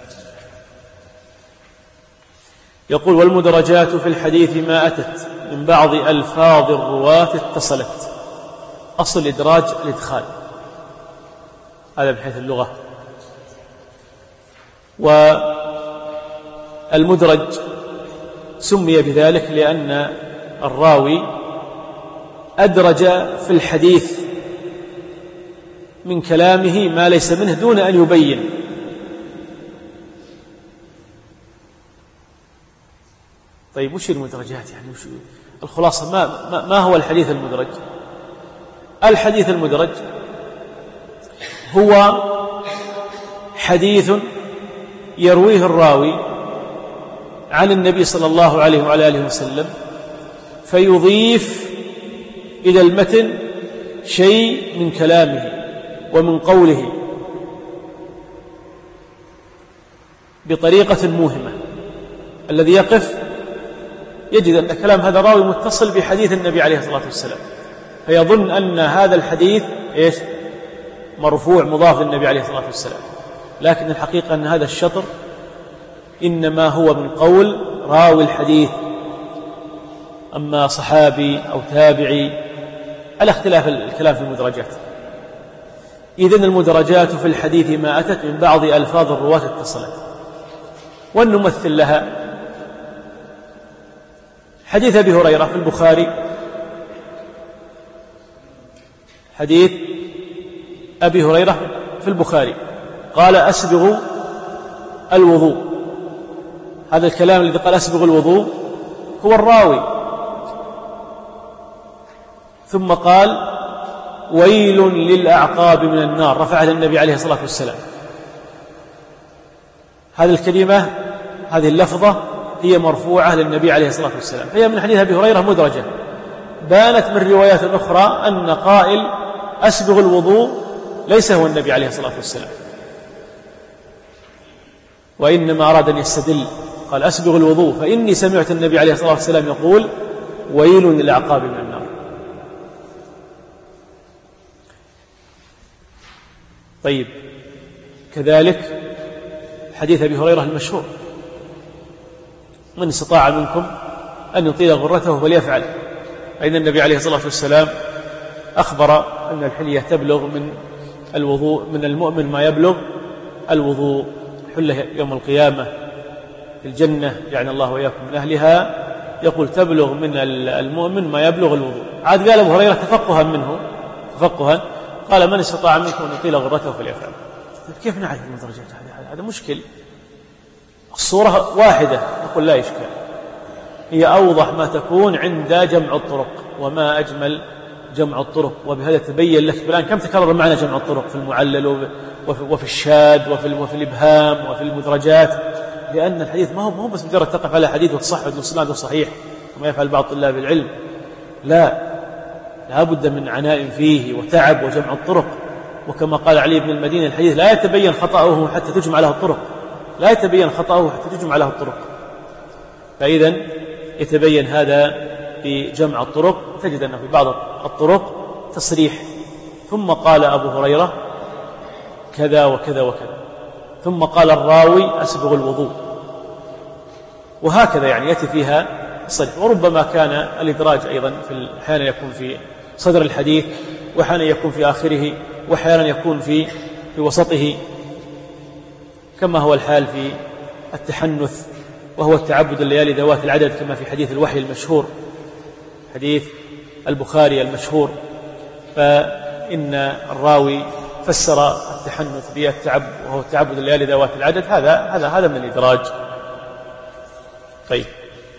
يقول والمدرجات في الحديث ما أتت من بعض ألفاظ الرواة اتصلت. أصل الإدراج الإدخال، هذا بحيث اللغة. والمدرج سمي بذلك لأن الراوي أدرج في الحديث من كلامه ما ليس منه دون أن يبين. طيب وش المدرجات يعني؟ وش الخلاصة؟ ما, ما, ما هو الحديث المدرج؟ الحديث المدرج هو حديث يرويه الراوي عن النبي صلى الله عليه وعلى آله وسلم، فيضيف إلى المتن شيء من كلامه ومن قوله بطريقة موهمة. الذي يقف يجد أن كلام هذا الراوي متصل بحديث النبي عليه الصلاة والسلام، فيظن أن هذا الحديث إيش؟ مرفوع مضاف للنبي عليه الصلاة والسلام، لكن الحقيقة أن هذا الشطر إنما هو من قول راوي الحديث، أما صحابي أو تابعي على اختلاف الكلام في المدرجات. إذن المدرجات في الحديث ما أتت من بعض ألفاظ الرواة اتصلت. ونمثل لها حديث أبي هريرة في البخاري، حديث أبي هريرة في البخاري قال أسبغ الوضوء. هذا الكلام الذي قال أسبغ الوضوء هو الراوي، ثم قال ويل للأعقاب من النار، رفعها النبي عليه الصلاة والسلام. هذه الكلمة، هذه اللفظة هي مرفوعة للنبي عليه الصلاة والسلام، فهي من حديث أبي هريرة مدرجة. بانت من روايات أخرى أن قائل أسبغ الوضوء ليس هو النبي عليه الصلاة والسلام، وإنما أراد أن يستدل، قال أسبغ الوضوء فإني سمعت النبي عليه الصلاة والسلام يقول ويل للأعقاب من النار. طيب كذلك حديث أبي هريرة المشهور من استطاع منكم أن يطيل غرته فليفعل، فإن النبي عليه الصلاة والسلام أخبر أن الحلية تبلغ من الوضوء من المؤمن ما يبلغ الوضوء، حله يوم القيامة في الجنة يعني الله وإياكم من أهلها، يقول تبلغ من المؤمن ما يبلغ الوضوء. عاد قال أبو هريرة تفقها منه تفقها قال من استطاع منكم أن يطيل غرته فليفعل. كيف نعرف المدرجات؟ هذا مشكل. الصورة واحدة نقول لا إشكال، هي أوضح ما تكون عند جمع الطرق، وما أجمل جمع الطرق، وبهذا تبين لك الآن كم تكرر معنا جمع الطرق في المعلل وفي الشاذ وفي, وفي الإبهام وفي المدرجات. لأن الحديث ما هو ما هو بس مجرد تقف على حديث وتصح وإسناده صحيح كما يفعل بعض طلاب العلم، لا، لا بد من عناء فيه وتعب وجمع الطرق. وكما قال علي بن المديني الحديث لا يتبين خطأه حتى تجمع له الطرق، لا يتبين خطأه حتى تجمع له الطرق. فإذا يتبين هذا بجمع الطرق. تجد أنه في بعض الطرق تصريح، ثم قال أبو هريرة كذا وكذا وكذا، ثم قال الراوي أسبغ الوضوء، وهكذا يعني يأتي فيها الصريح. وربما كان الإدراج أيضا في أحيانا يكون في صدر الحديث، وأحيانا يكون في آخره، وأحيانا يكون في في وسطه، كما هو الحال في التحنث، وهو التعبد الليالي ذوات العدد، كما في حديث الوحي المشهور، حديث البخاري المشهور. فإن الراوي فسر التحنث بالتعبد، وهو التعبد الليالي ذوات العدد، هذا هذا هذا من الإدراج. طيب،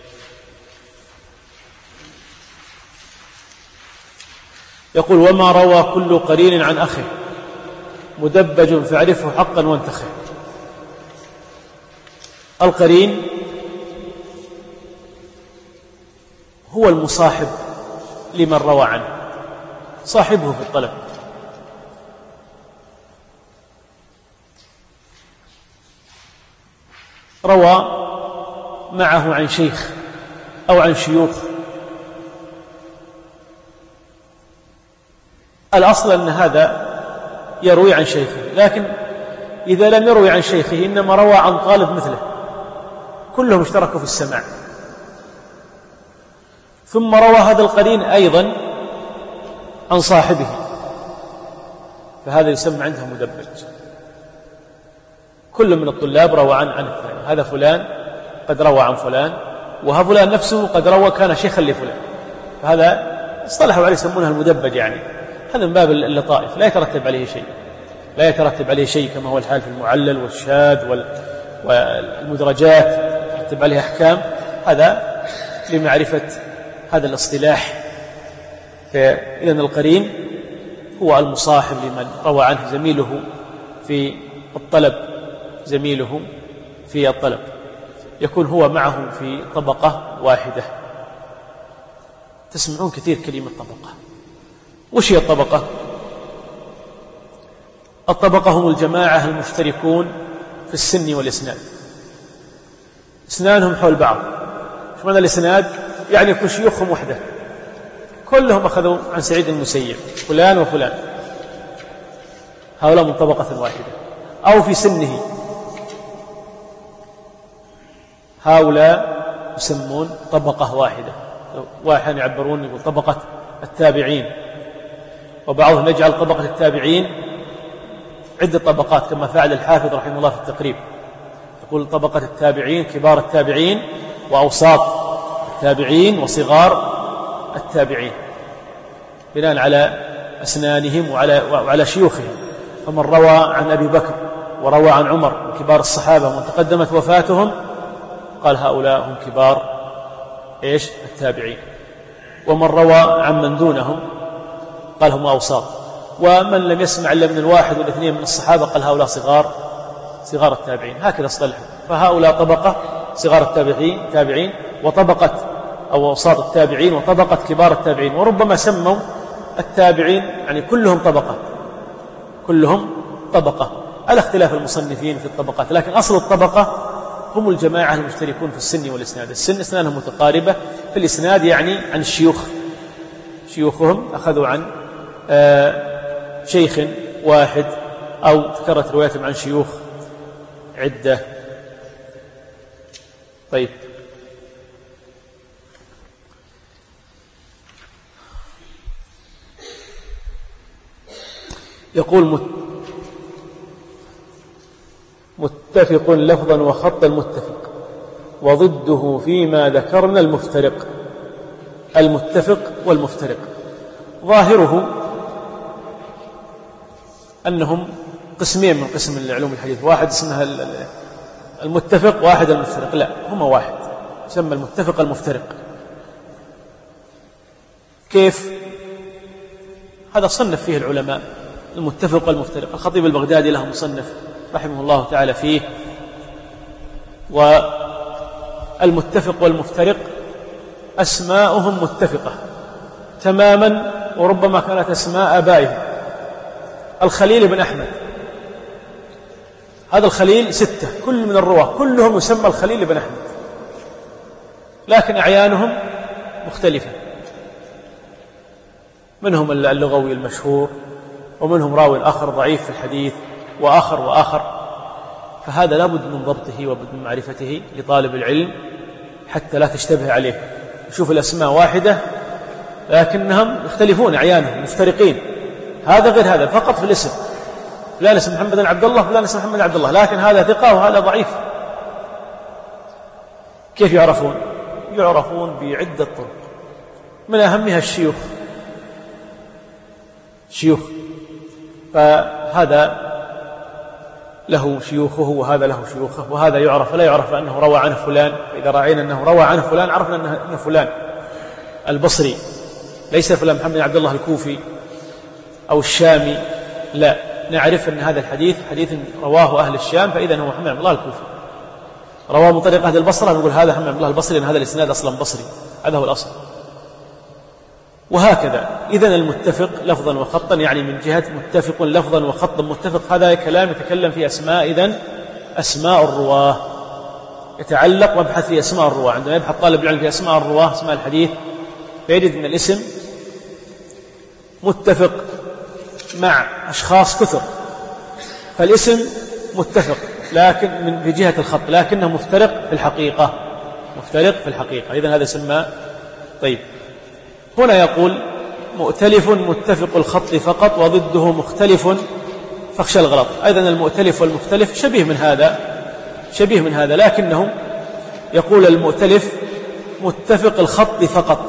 يقول وما روى كل قرين عن أخه مدبج فاعرفه حقا وانتخه. القرين هو المصاحب لمن روى عنه، صاحبه في الطلب. روى معه عن شيخ أو عن شيوخ، الأصل أن هذا يروي عن شيخه، لكن إذا لم يروي عن شيخه إنما روى عن طالب مثله، كلهم اشتركوا في السماع، ثم روى هذا القرين أيضا عن صاحبه، فهذا يسمى عنده مدبج. كل من الطلاب روى عن عن الثاني، هذا فلان قد روى عن فلان، وها فلان نفسه قد روى كان شيخا لفلان، فهذا اصطلحوا عليه يسمونها المدبج. يعني هذا من باب اللطائف، لا يترتب عليه شيء، لا يترتب عليه شيء كما هو الحال في المعلل والشاذ والمدرجات يترتب عليه أحكام. هذا لمعرفة هذا الاصطلاح. فإذن القرين هو المصاحب لمن روى عنه زميله في الطلب، زميله في الطلب يكون هو معه في طبقة واحدة. تسمعون كثير كلمة طبقة. وش هي الطبقة؟ الطبقة هم الجماعة المشتركون في السن والإسناد، إسنادهم حول بعض. شو معنى الإسناد؟ يعني يكون شيوخهم وحده، كلهم أخذوا عن سعيد المسيب فلان وفلان، هؤلاء من طبقة واحدة. أو في سنه، هؤلاء يسمون طبقة واحدة. واحد يعبرون يقول طبقة التابعين، وبعضهم يجعل طبقة التابعين عدة طبقات كما فعل الحافظ رحمه الله في التقريب، يقول طبقة التابعين كبار التابعين وأوساط التابعين وصغار التابعين، بناء على أسنانهم وعلى, وعلى شيوخهم. فمن روى عن أبي بكر وروى عن عمر من كبار الصحابة ومن تقدمت وفاتهم قال هؤلاء هم كبار إيش التابعين. ومن روى عن من دونهم قال هم أوساط. ومن لم يسمع إلا من الواحد والاثنين من الصحابة قال هؤلاء صغار صغار التابعين. هكذا اصطلحوا. فهؤلاء طبقة صغار التابعين تابعين، وطبقة أو أوساط التابعين، وطبقة كبار التابعين. وربما سموا التابعين يعني كلهم طبقة، كلهم طبقة على اختلاف المصنفين في الطبقات، لكن أصل الطبقة هم الجماعة المشتركون في السن والإسناد. السن إسنانهم متقاربة، في الإسناد يعني عن الشيوخ، شيوخهم أخذوا عن آه شيخ واحد أو تكررت رواياتهم عن شيوخ عدة. طيب، يقول متفق لفظا وخطا متفق، وضده فيما ذكرنا المفترق. المتفق والمفترق ظاهره أنهم قسمين من قسم العلوم الحديث، واحد اسمها المتفق واحد المفترق. لا، هما واحد، يسمى المتفق المفترق. كيف؟ هذا صنف فيه العلماء المتفق والمفترق. الخطيب البغدادي له مصنف رحمه الله تعالى فيه، والمتفق والمفترق أسماؤهم متفقة تماما، وربما كانت أسماء آبائهم. الخليل بن أحمد، هذا الخليل ستة كل من الرواة كلهم يسمى الخليل بن أحمد، لكن أعيانهم مختلفة، منهم اللغوي المشهور، ومنهم راوي آخر ضعيف في الحديث، وآخر وآخر. فهذا لا بد من ضبطه وبد من معرفته لطالب العلم حتى لا تشتبه عليه. يشوف الأسماء واحدة لكنهم يختلفون، أعيانهم مفترقين، هذا غير هذا فقط في الاسم، فلان اسم محمد بن عبد الله، فلان اسم محمد بن عبد الله، لكن هذا ثقة وهذا ضعيف. كيف يعرفون؟ يعرفون بعدة طرق، من أهمها الشيوخ شيوخ فهذا له شيوخه وهذا له شيوخه، وهذا يعرف لا يعرف أنه روى عنه فلان، إذا رأينا أنه روى عنه فلان عرفنا أنه فلان البصري، ليس فلان محمد بن عبد الله الكوفي أو الشامي، لا، نعرف أن هذا الحديث حديث رواه أهل الشام، فإذا هو محمد بن عبد الله الكوفي. رواه من طريق أهل البصرة نقول هذا محمد بن عبد الله البصري، لأن هذا الإسناد أصلا بصري، هذا هو الأصل. وهكذا. إذن المتفق لفظا وخطا يعني من جهة متفق لفظا وخطا متفق، هذا كلام يتكلم في أسماء، إذن أسماء الرواه يتعلق ويبحث في أسماء الرواه. عندما يبحث طالب العلم في أسماء الرواه أسماء الحديث فيجد من الاسم متفق مع أشخاص كثر، فالاسم متفق لكن من في جهة الخط، لكنه مفترق في الحقيقة، مفترق في الحقيقة، إذن هذا يسمى. طيب، هنا يقول مؤتلف متفق الخط فقط وضده مختلف فاخشى الغلط. أيضا المؤتلف والمختلف شبيه من هذا شبيه من هذا لكنه يقول المؤتلف متفق الخط فقط،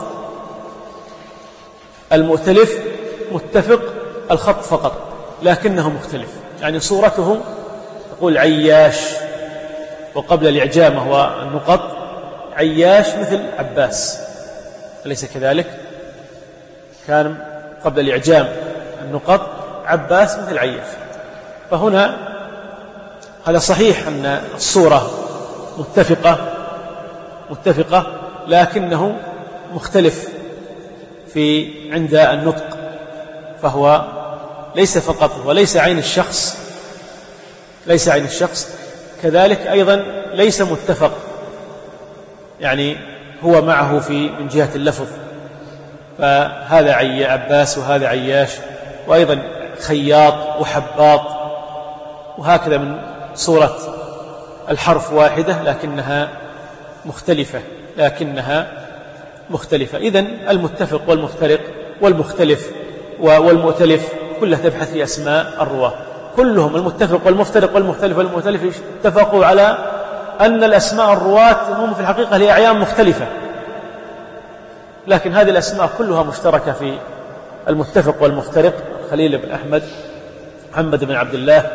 المؤتلف متفق الخط فقط لكنه مختلف، يعني صورته يقول عياش، وقبل الإعجام هو النقط، عياش مثل عباس، أليس كذلك؟ كان قبل الإعجام النقط عباس مثل عياش. فهنا هذا صحيح أن الصورة متفقة متفقة لكنه مختلف في عند النطق، فهو ليس فقط وليس عين الشخص ليس عين الشخص كذلك أيضا ليس متفق، يعني هو معه في من جهة اللفظ، فهذا عي عباس وهذا عياش، وأيضا خياط وحباط، وهكذا من صورة الحرف واحدة لكنها مختلفة لكنها مختلفة. إذن المتفق والمفترق والمختلف والمؤتلف كلها تبحث في أسماء الرواة، كلهم المتفق والمفترق والمختلف والمؤتلف اتفقوا على أن الأسماء الرواة هم في الحقيقة لأعيان مختلفة، لكن هذه الأسماء كلها مشتركة في المتفق والمفترق، خليل بن أحمد، محمد بن عبد الله،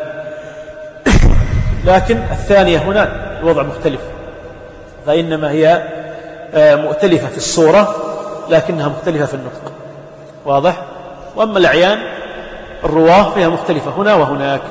لكن الثانية هنا الوضع مختلف، فإنما هي مؤتلفة في الصورة لكنها مختلفة في النطق، واضح؟ وأما الأعيان الرواه فيها مختلفة هنا وهناك.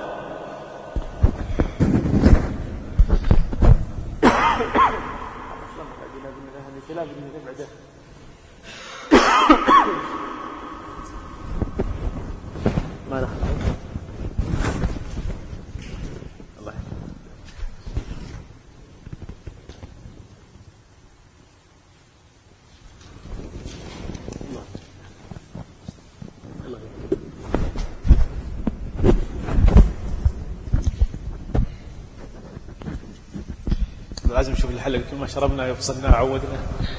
لازم نشوف الحلقة كل ما شربنا يفصلنا عودنا.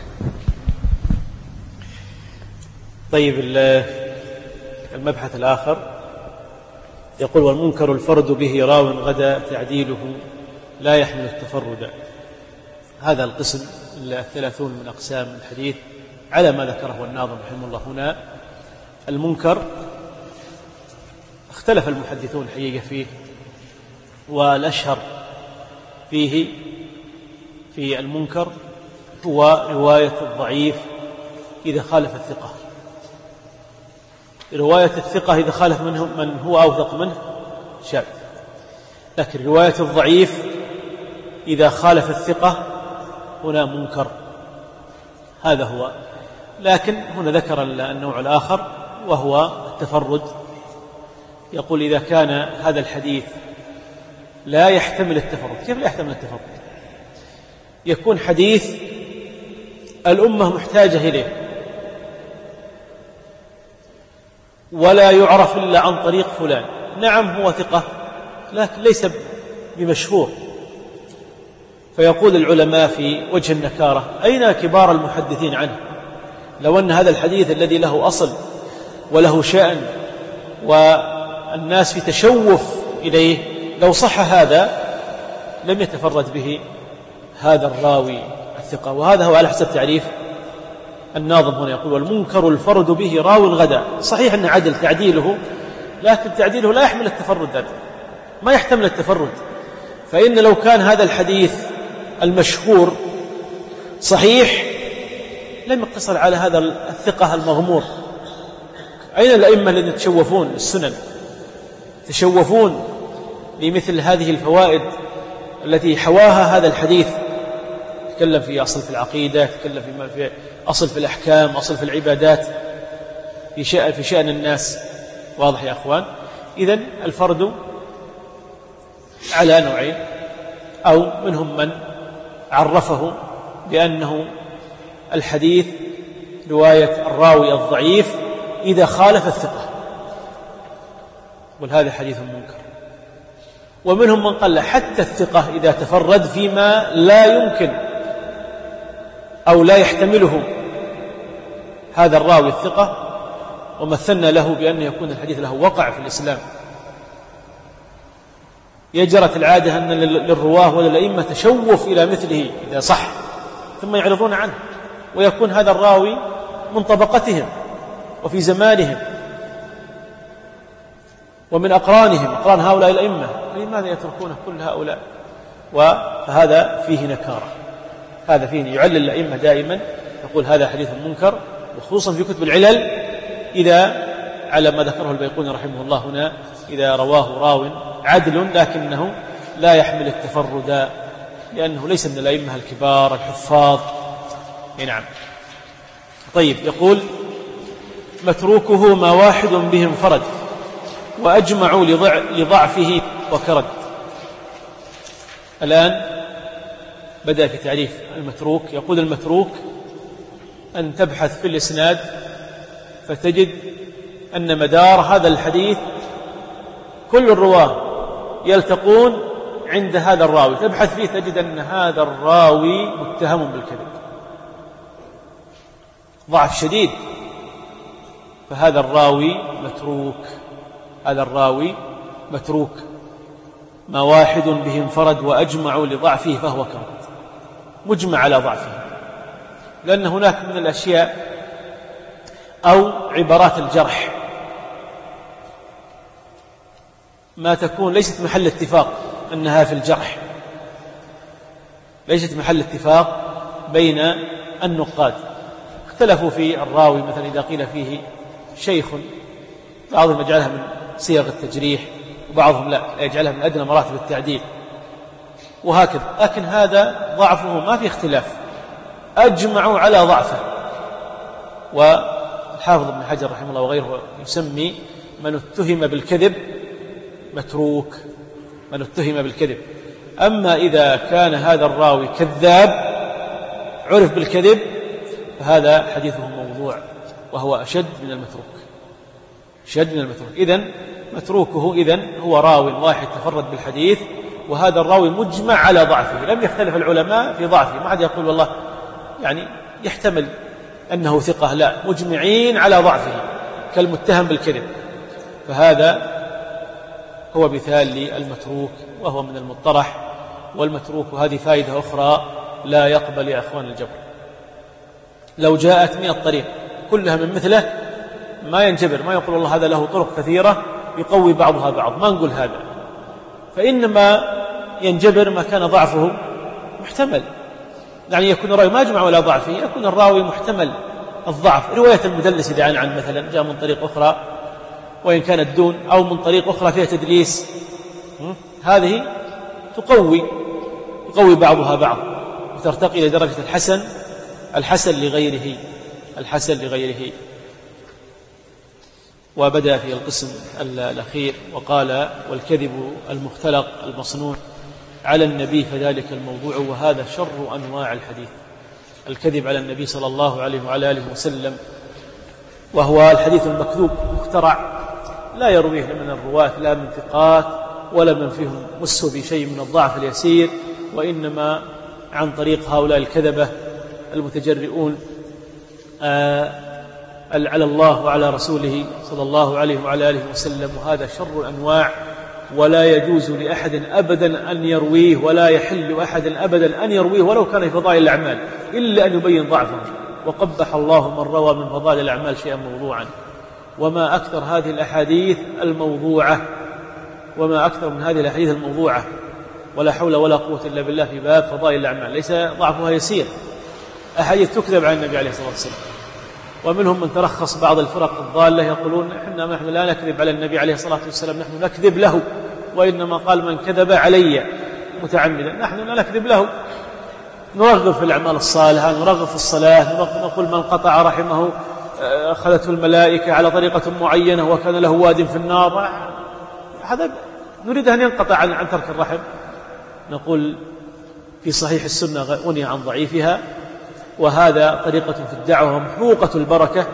طيب، المبحث الآخر يقول والمنكر الفرد به راو غدا تعديله لا يحمل التفرد. هذا القسم الثلاثون من أقسام الحديث على ما ذكره الناظم رحمه الله هنا. المنكر اختلف المحدثون حقيقة فيه، والأشهر فيه في المنكر هو رواية الضعيف إذا خالف الثقة. رواية الثقة إذا خالف منه من هو أوثق منه شاذ، لكن رواية الضعيف إذا خالف الثقة هنا منكر، هذا هو. لكن هنا ذكر النوع الآخر وهو التفرد. يقول إذا كان هذا الحديث لا يحتمل التفرد. كيف لا يحتمل التفرد؟ يكون حديث الأمة محتاجة إليه ولا يعرف إلا عن طريق فلان، نعم هو ثقة لكن ليس بمشهور، فيقول العلماء في وجه النكارة أين كبار المحدثين عنه؟ لو أن هذا الحديث الذي له أصل وله شأن والناس في تشوف إليه لو صح هذا لم يتفرد به هذا الراوي الثقة. وهذا هو على حسب تعريف الناظم هنا، يقول والمنكر الفرد به راو غدا. صحيح أن عدل تعديله، لكن تعديله لا يحمل التفرد، هذا ما يحتمل التفرد. فإن لو كان هذا الحديث المشهور صحيح لم يقتصر على هذا الثقة المغمور. أين الأئمة الذين يتشوفون السنن، يتشوفون لمثل هذه الفوائد التي حواها هذا الحديث؟ يتكلم في أصل في العقيدة، يتكلم في أصل في الأحكام، أصل في العبادات، في شأن, في شأن الناس. واضح يا أخوان؟ إذن الفرد على نوعين، أو منهم من عرفه بأنه الحديث رواية الراوي الضعيف إذا خالف الثقة، وهذا حديث منكر. ومنهم من قال حتى الثقة إذا تفرد فيما لا يمكن أو لا يحتمله هذا الراوي الثقة، ومثلنا له بأن يكون الحديث له وقع في الإسلام. يجرت العادة أن للرواه وللأئمة تشوف إلى مثله إذا صح، ثم يعرضون عنه، ويكون هذا الراوي من طبقتهم وفي زمانهم ومن أقرانهم، أقران هؤلاء الأئمة، لماذا يتركون كل هؤلاء؟ وهذا فيه نكارة، هذا فيه يعلل الأئمة دائما، يقول هذا حديث منكر، وخصوصا في كتب العلل إذا على ما ذكره البيقوني رحمه الله هنا، إذا رواه راو عدل لكنه لا يحمل التفرد لأنه ليس من الأئمة الكبار الحفاظ. نعم. طيب، يقول متروكه ما واحد به انفرد وأجمعوا لضعفه وكرد. الآن بدأ في تعريف المتروك. يقول المتروك أن تبحث في الإسناد فتجد أن مدار هذا الحديث كل الرواه يلتقون عند هذا الراوي، تبحث فيه تجد أن هذا الراوي متهم بالكذب، ضعف شديد، فهذا الراوي متروك. هذا الراوي متروك ما واحد به انفرد وأجمعوا لضعفه فهو كرد، مجمع على ضعفه، لأن هناك من الأشياء أو عبارات الجرح ما تكون ليست محل اتفاق أنها في الجرح، ليست محل اتفاق بين النقاد. اختلفوا في الراوي مثلا إذا قيل فيه شيخ، بعضهم يجعلها من صيغ التجريح وبعضهم لا يجعلها من أدنى مراتب التعديل وهكذا، لكن هذا ضعفه ما في اختلاف، أجمعوا على ضعفه. والحافظ ابن حجر رحمه الله وغيره يسمي من اتهم بالكذب متروك، من اتهم بالكذب. أما إذا كان هذا الراوي كذاب عرف بالكذب فهذا حديثه موضوع، وهو أشد من المتروك، أشد من المتروك. إذن متروكه إذن هو راو واحد تفرد بالحديث، وهذا الراوي مجمع على ضعفه، لم يختلف العلماء في ضعفه، ما حد يقول والله يعني يحتمل أنه ثقة، لا، مجمعين على ضعفه كالمتهم بالكذب. فهذا هو مثال للمتروك، وهو من المطرح. والمتروك هذه فائدة أخرى لا يقبل يا أخوان الجبر. لو جاءت مئة طريق كلها من مثله ما ينجبر، ما يقول الله هذا له طرق كثيرة يقوي بعضها بعض، ما نقول هذا. فإنما ينجبر ما كان ضعفه محتمل، يعني يكون الراوي ما يجمع ولا ضعفه، يكون الراوي محتمل الضعف. رواية المدلس إذا عن عن مثلا جاء من طريق أخرى وإن كانت دون، أو من طريق أخرى فيها تدليس، هذه تقوي يقوي بعضها بعض وترتقي إلى درجة الحسن الحسن لغيره الحسن لغيره. وبدأ في القسم الأخير وقال: والكذب المختلق المصنوع على النبي فذلك الموضوع، وهذا شر أنواع الحديث. الكذب على النبي صلى الله عليه وعلى آله وسلم، وهو الحديث المكذوب مخترع لا يرويه من الرواة لا من ثقات ولا من فيهم مس بشيء من الضعف اليسير، وإنما عن طريق هؤلاء الكذبة المتجرئون آه على الله وعلى رسوله صلى الله عليه وعلى آله وسلم. وهذا شر الأنواع، ولا يجوز لأحد أبدا أن يرويه، ولا يحل أحد أبدا أن يرويه ولو كان في فضائل الأعمال، إلا أن يبين ضعفه. وقبح الله من روى من فضائل الأعمال شيئا موضوعا. وما أكثر هذه الأحاديث الموضوعة، وما أكثر من هذه الأحاديث الموضوعة، ولا حول ولا قوة إلا بالله في باب فضائل الأعمال، ليس ضعفها يسير. أحاديث تكذب عن النبي عليه الصلاة والسلام، ومنهم من ترخص بعض الفرق الضالة يقولون: إحنا نحن لا نكذب على النبي عليه الصلاة والسلام، نحن نكذب له، وإنما قال: من كذب علي متعمدا. نحن لا نكذب له، نرغب في الأعمال الصالحة، نرغب في الصلاة، نقول: من قطع رحمه أخذته الملائكة على طريقة معينة وكان له واد في النار. هذا نريد أن ينقطع عن, عن ترك الرحم. نقول: في صحيح السنة غني عن ضعيفها، وهذا طريقة في الدعوة محروقة البركة،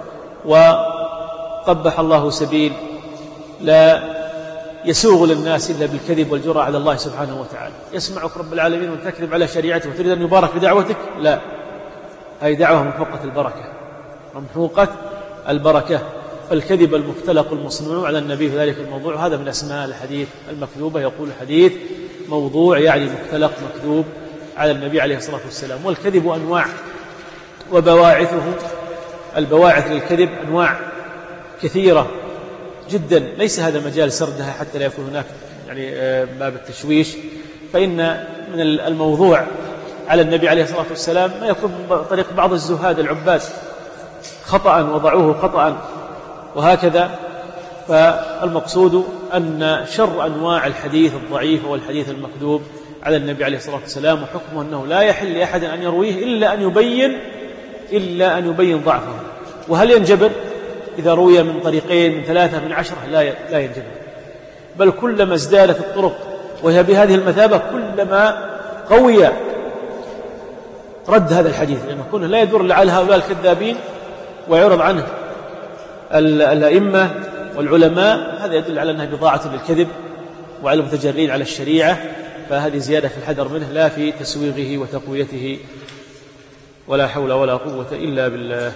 وقبح الله سبيل لا يسوغ للناس إلا بالكذب والجرأة على الله سبحانه وتعالى. يسمعك رب العالمين وتكذب على شريعته وتريد أن يبارك بدعوتك؟ لا، هذه دعوة محروقة البركة، محروقة البركة. فالكذب المختلق المصنوع على النبي في ذلك الموضوع هذا من أسماء الحديث المكذوبة. يقول حديث موضوع يعني مختلق مكذوب على النبي عليه الصلاة والسلام. والكذب أنواع وبواعثه، البواعث للكذب أنواع كثيرة جدا، ليس هذا مجال سردها حتى لا يكون هناك يعني باب التشويش. فإن من الموضوع على النبي عليه الصلاة والسلام ما يكون من طريق بعض الزهاد العباد خطأ وضعوه خطأ وهكذا. فالمقصود أن شر أنواع الحديث الضعيف والحديث المكذوب على النبي عليه الصلاة والسلام، وحكمه أنه لا يحل لأحد أن يرويه إلا أن يبين إلا أن يبين ضعفه. وهل ينجبر إذا روي من طريقين من ثلاثة من عشرة؟ لا لا ينجبر، بل كلما ازدادت الطرق وهي بهذه المثابة كلما قوي رد هذا الحديث، لأنه كونه لا يدور على هؤلاء الكذابين ويعرض عنه الأئمة والعلماء، هذا يدل على أنها بضاعة للكذب وعلى المتجرين على الشريعة. فهذه زيادة في الحذر منه لا في تسويغه وتقويته، ولا حول ولا قوة إلا بالله.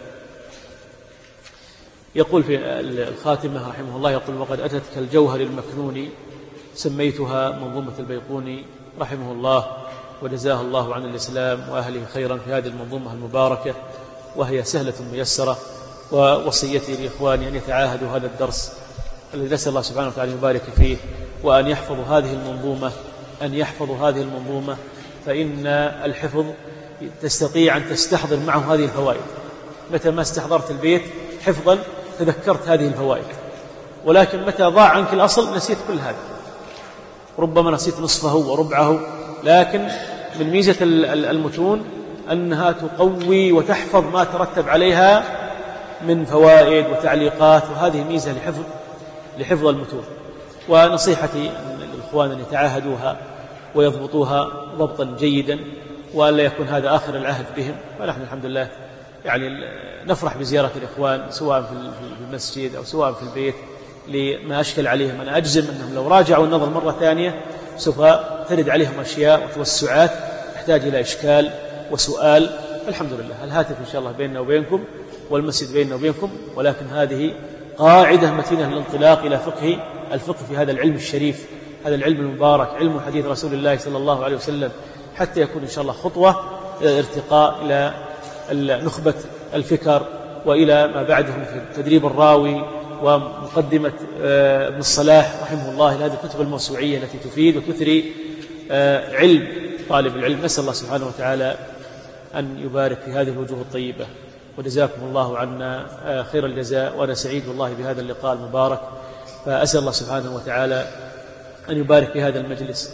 يقول في الخاتمة رحمه الله، يقول: وقد أتت كالجوهر المكنون سميتها منظومة البيقوني رحمه الله، وجزاه الله عن الإسلام وأهله خيرا في هذه المنظومة المباركة، وهي سهلة ميسرة. ووصيتي لإخواني أن يتعاهدوا هذا الدرس الذي نسأل الله سبحانه وتعالى يبارك فيه، وأن يحفظوا هذه المنظومة أن يحفظوا هذه المنظومة فإن الحفظ تستطيع أن تستحضر معه هذه الفوائد. متى ما استحضرت البيت حفظا تذكرت هذه الفوائد، ولكن متى ضاع عنك الأصل نسيت كل هذا، ربما نسيت نصفه وربعه. لكن من ميزة المتون أنها تقوي وتحفظ ما ترتب عليها من فوائد وتعليقات، وهذه ميزة لحفظ لحفظ المتون. ونصيحتي للإخوان أن يتعاهدوها ويضبطوها ضبطا جيدا، وأن لا يكون هذا آخر العهد بهم. ونحن الحمد لله يعني نفرح بزيارة الإخوان سواء في المسجد أو سواء في البيت لما أشكل عليهم. أنا أجزم أنهم لو راجعوا النظر مرة ثانية سوف ترد عليهم أشياء وتوسعات تحتاج إلى إشكال وسؤال. الحمد لله الهاتف إن شاء الله بيننا وبينكم، والمسجد بيننا وبينكم، ولكن هذه قاعدة متينة للانطلاق إلى فقه الفقه في هذا العلم الشريف، هذا العلم المبارك، علم حديث رسول الله صلى الله عليه وسلم، حتى يكون إن شاء الله خطوة إلى الارتقاء إلى نخبة الفكر وإلى ما بعدهم في تدريب الراوي ومقدمة ابن الصلاح رحمه الله لهذه الكتب الموسوعية التي تفيد وتثري علم طالب العلم. نسأل الله سبحانه وتعالى أن يبارك في هذه الوجوه الطيبة، وجزاكم الله عنا خير الجزاء، وأنا سعيد والله بهذا اللقاء المبارك. فأسأل الله سبحانه وتعالى أن يبارك في هذا المجلس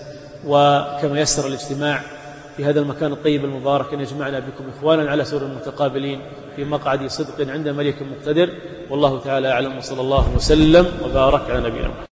وكما يسر الاجتماع في هذا المكان الطيب المبارك أن يجمعنا بكم إخوانا على سرر متقابلين في مقعد صدق عند ملك مقتدر. والله تعالى أعلم، وصلى الله وسلم وبارك على نبينا محمد.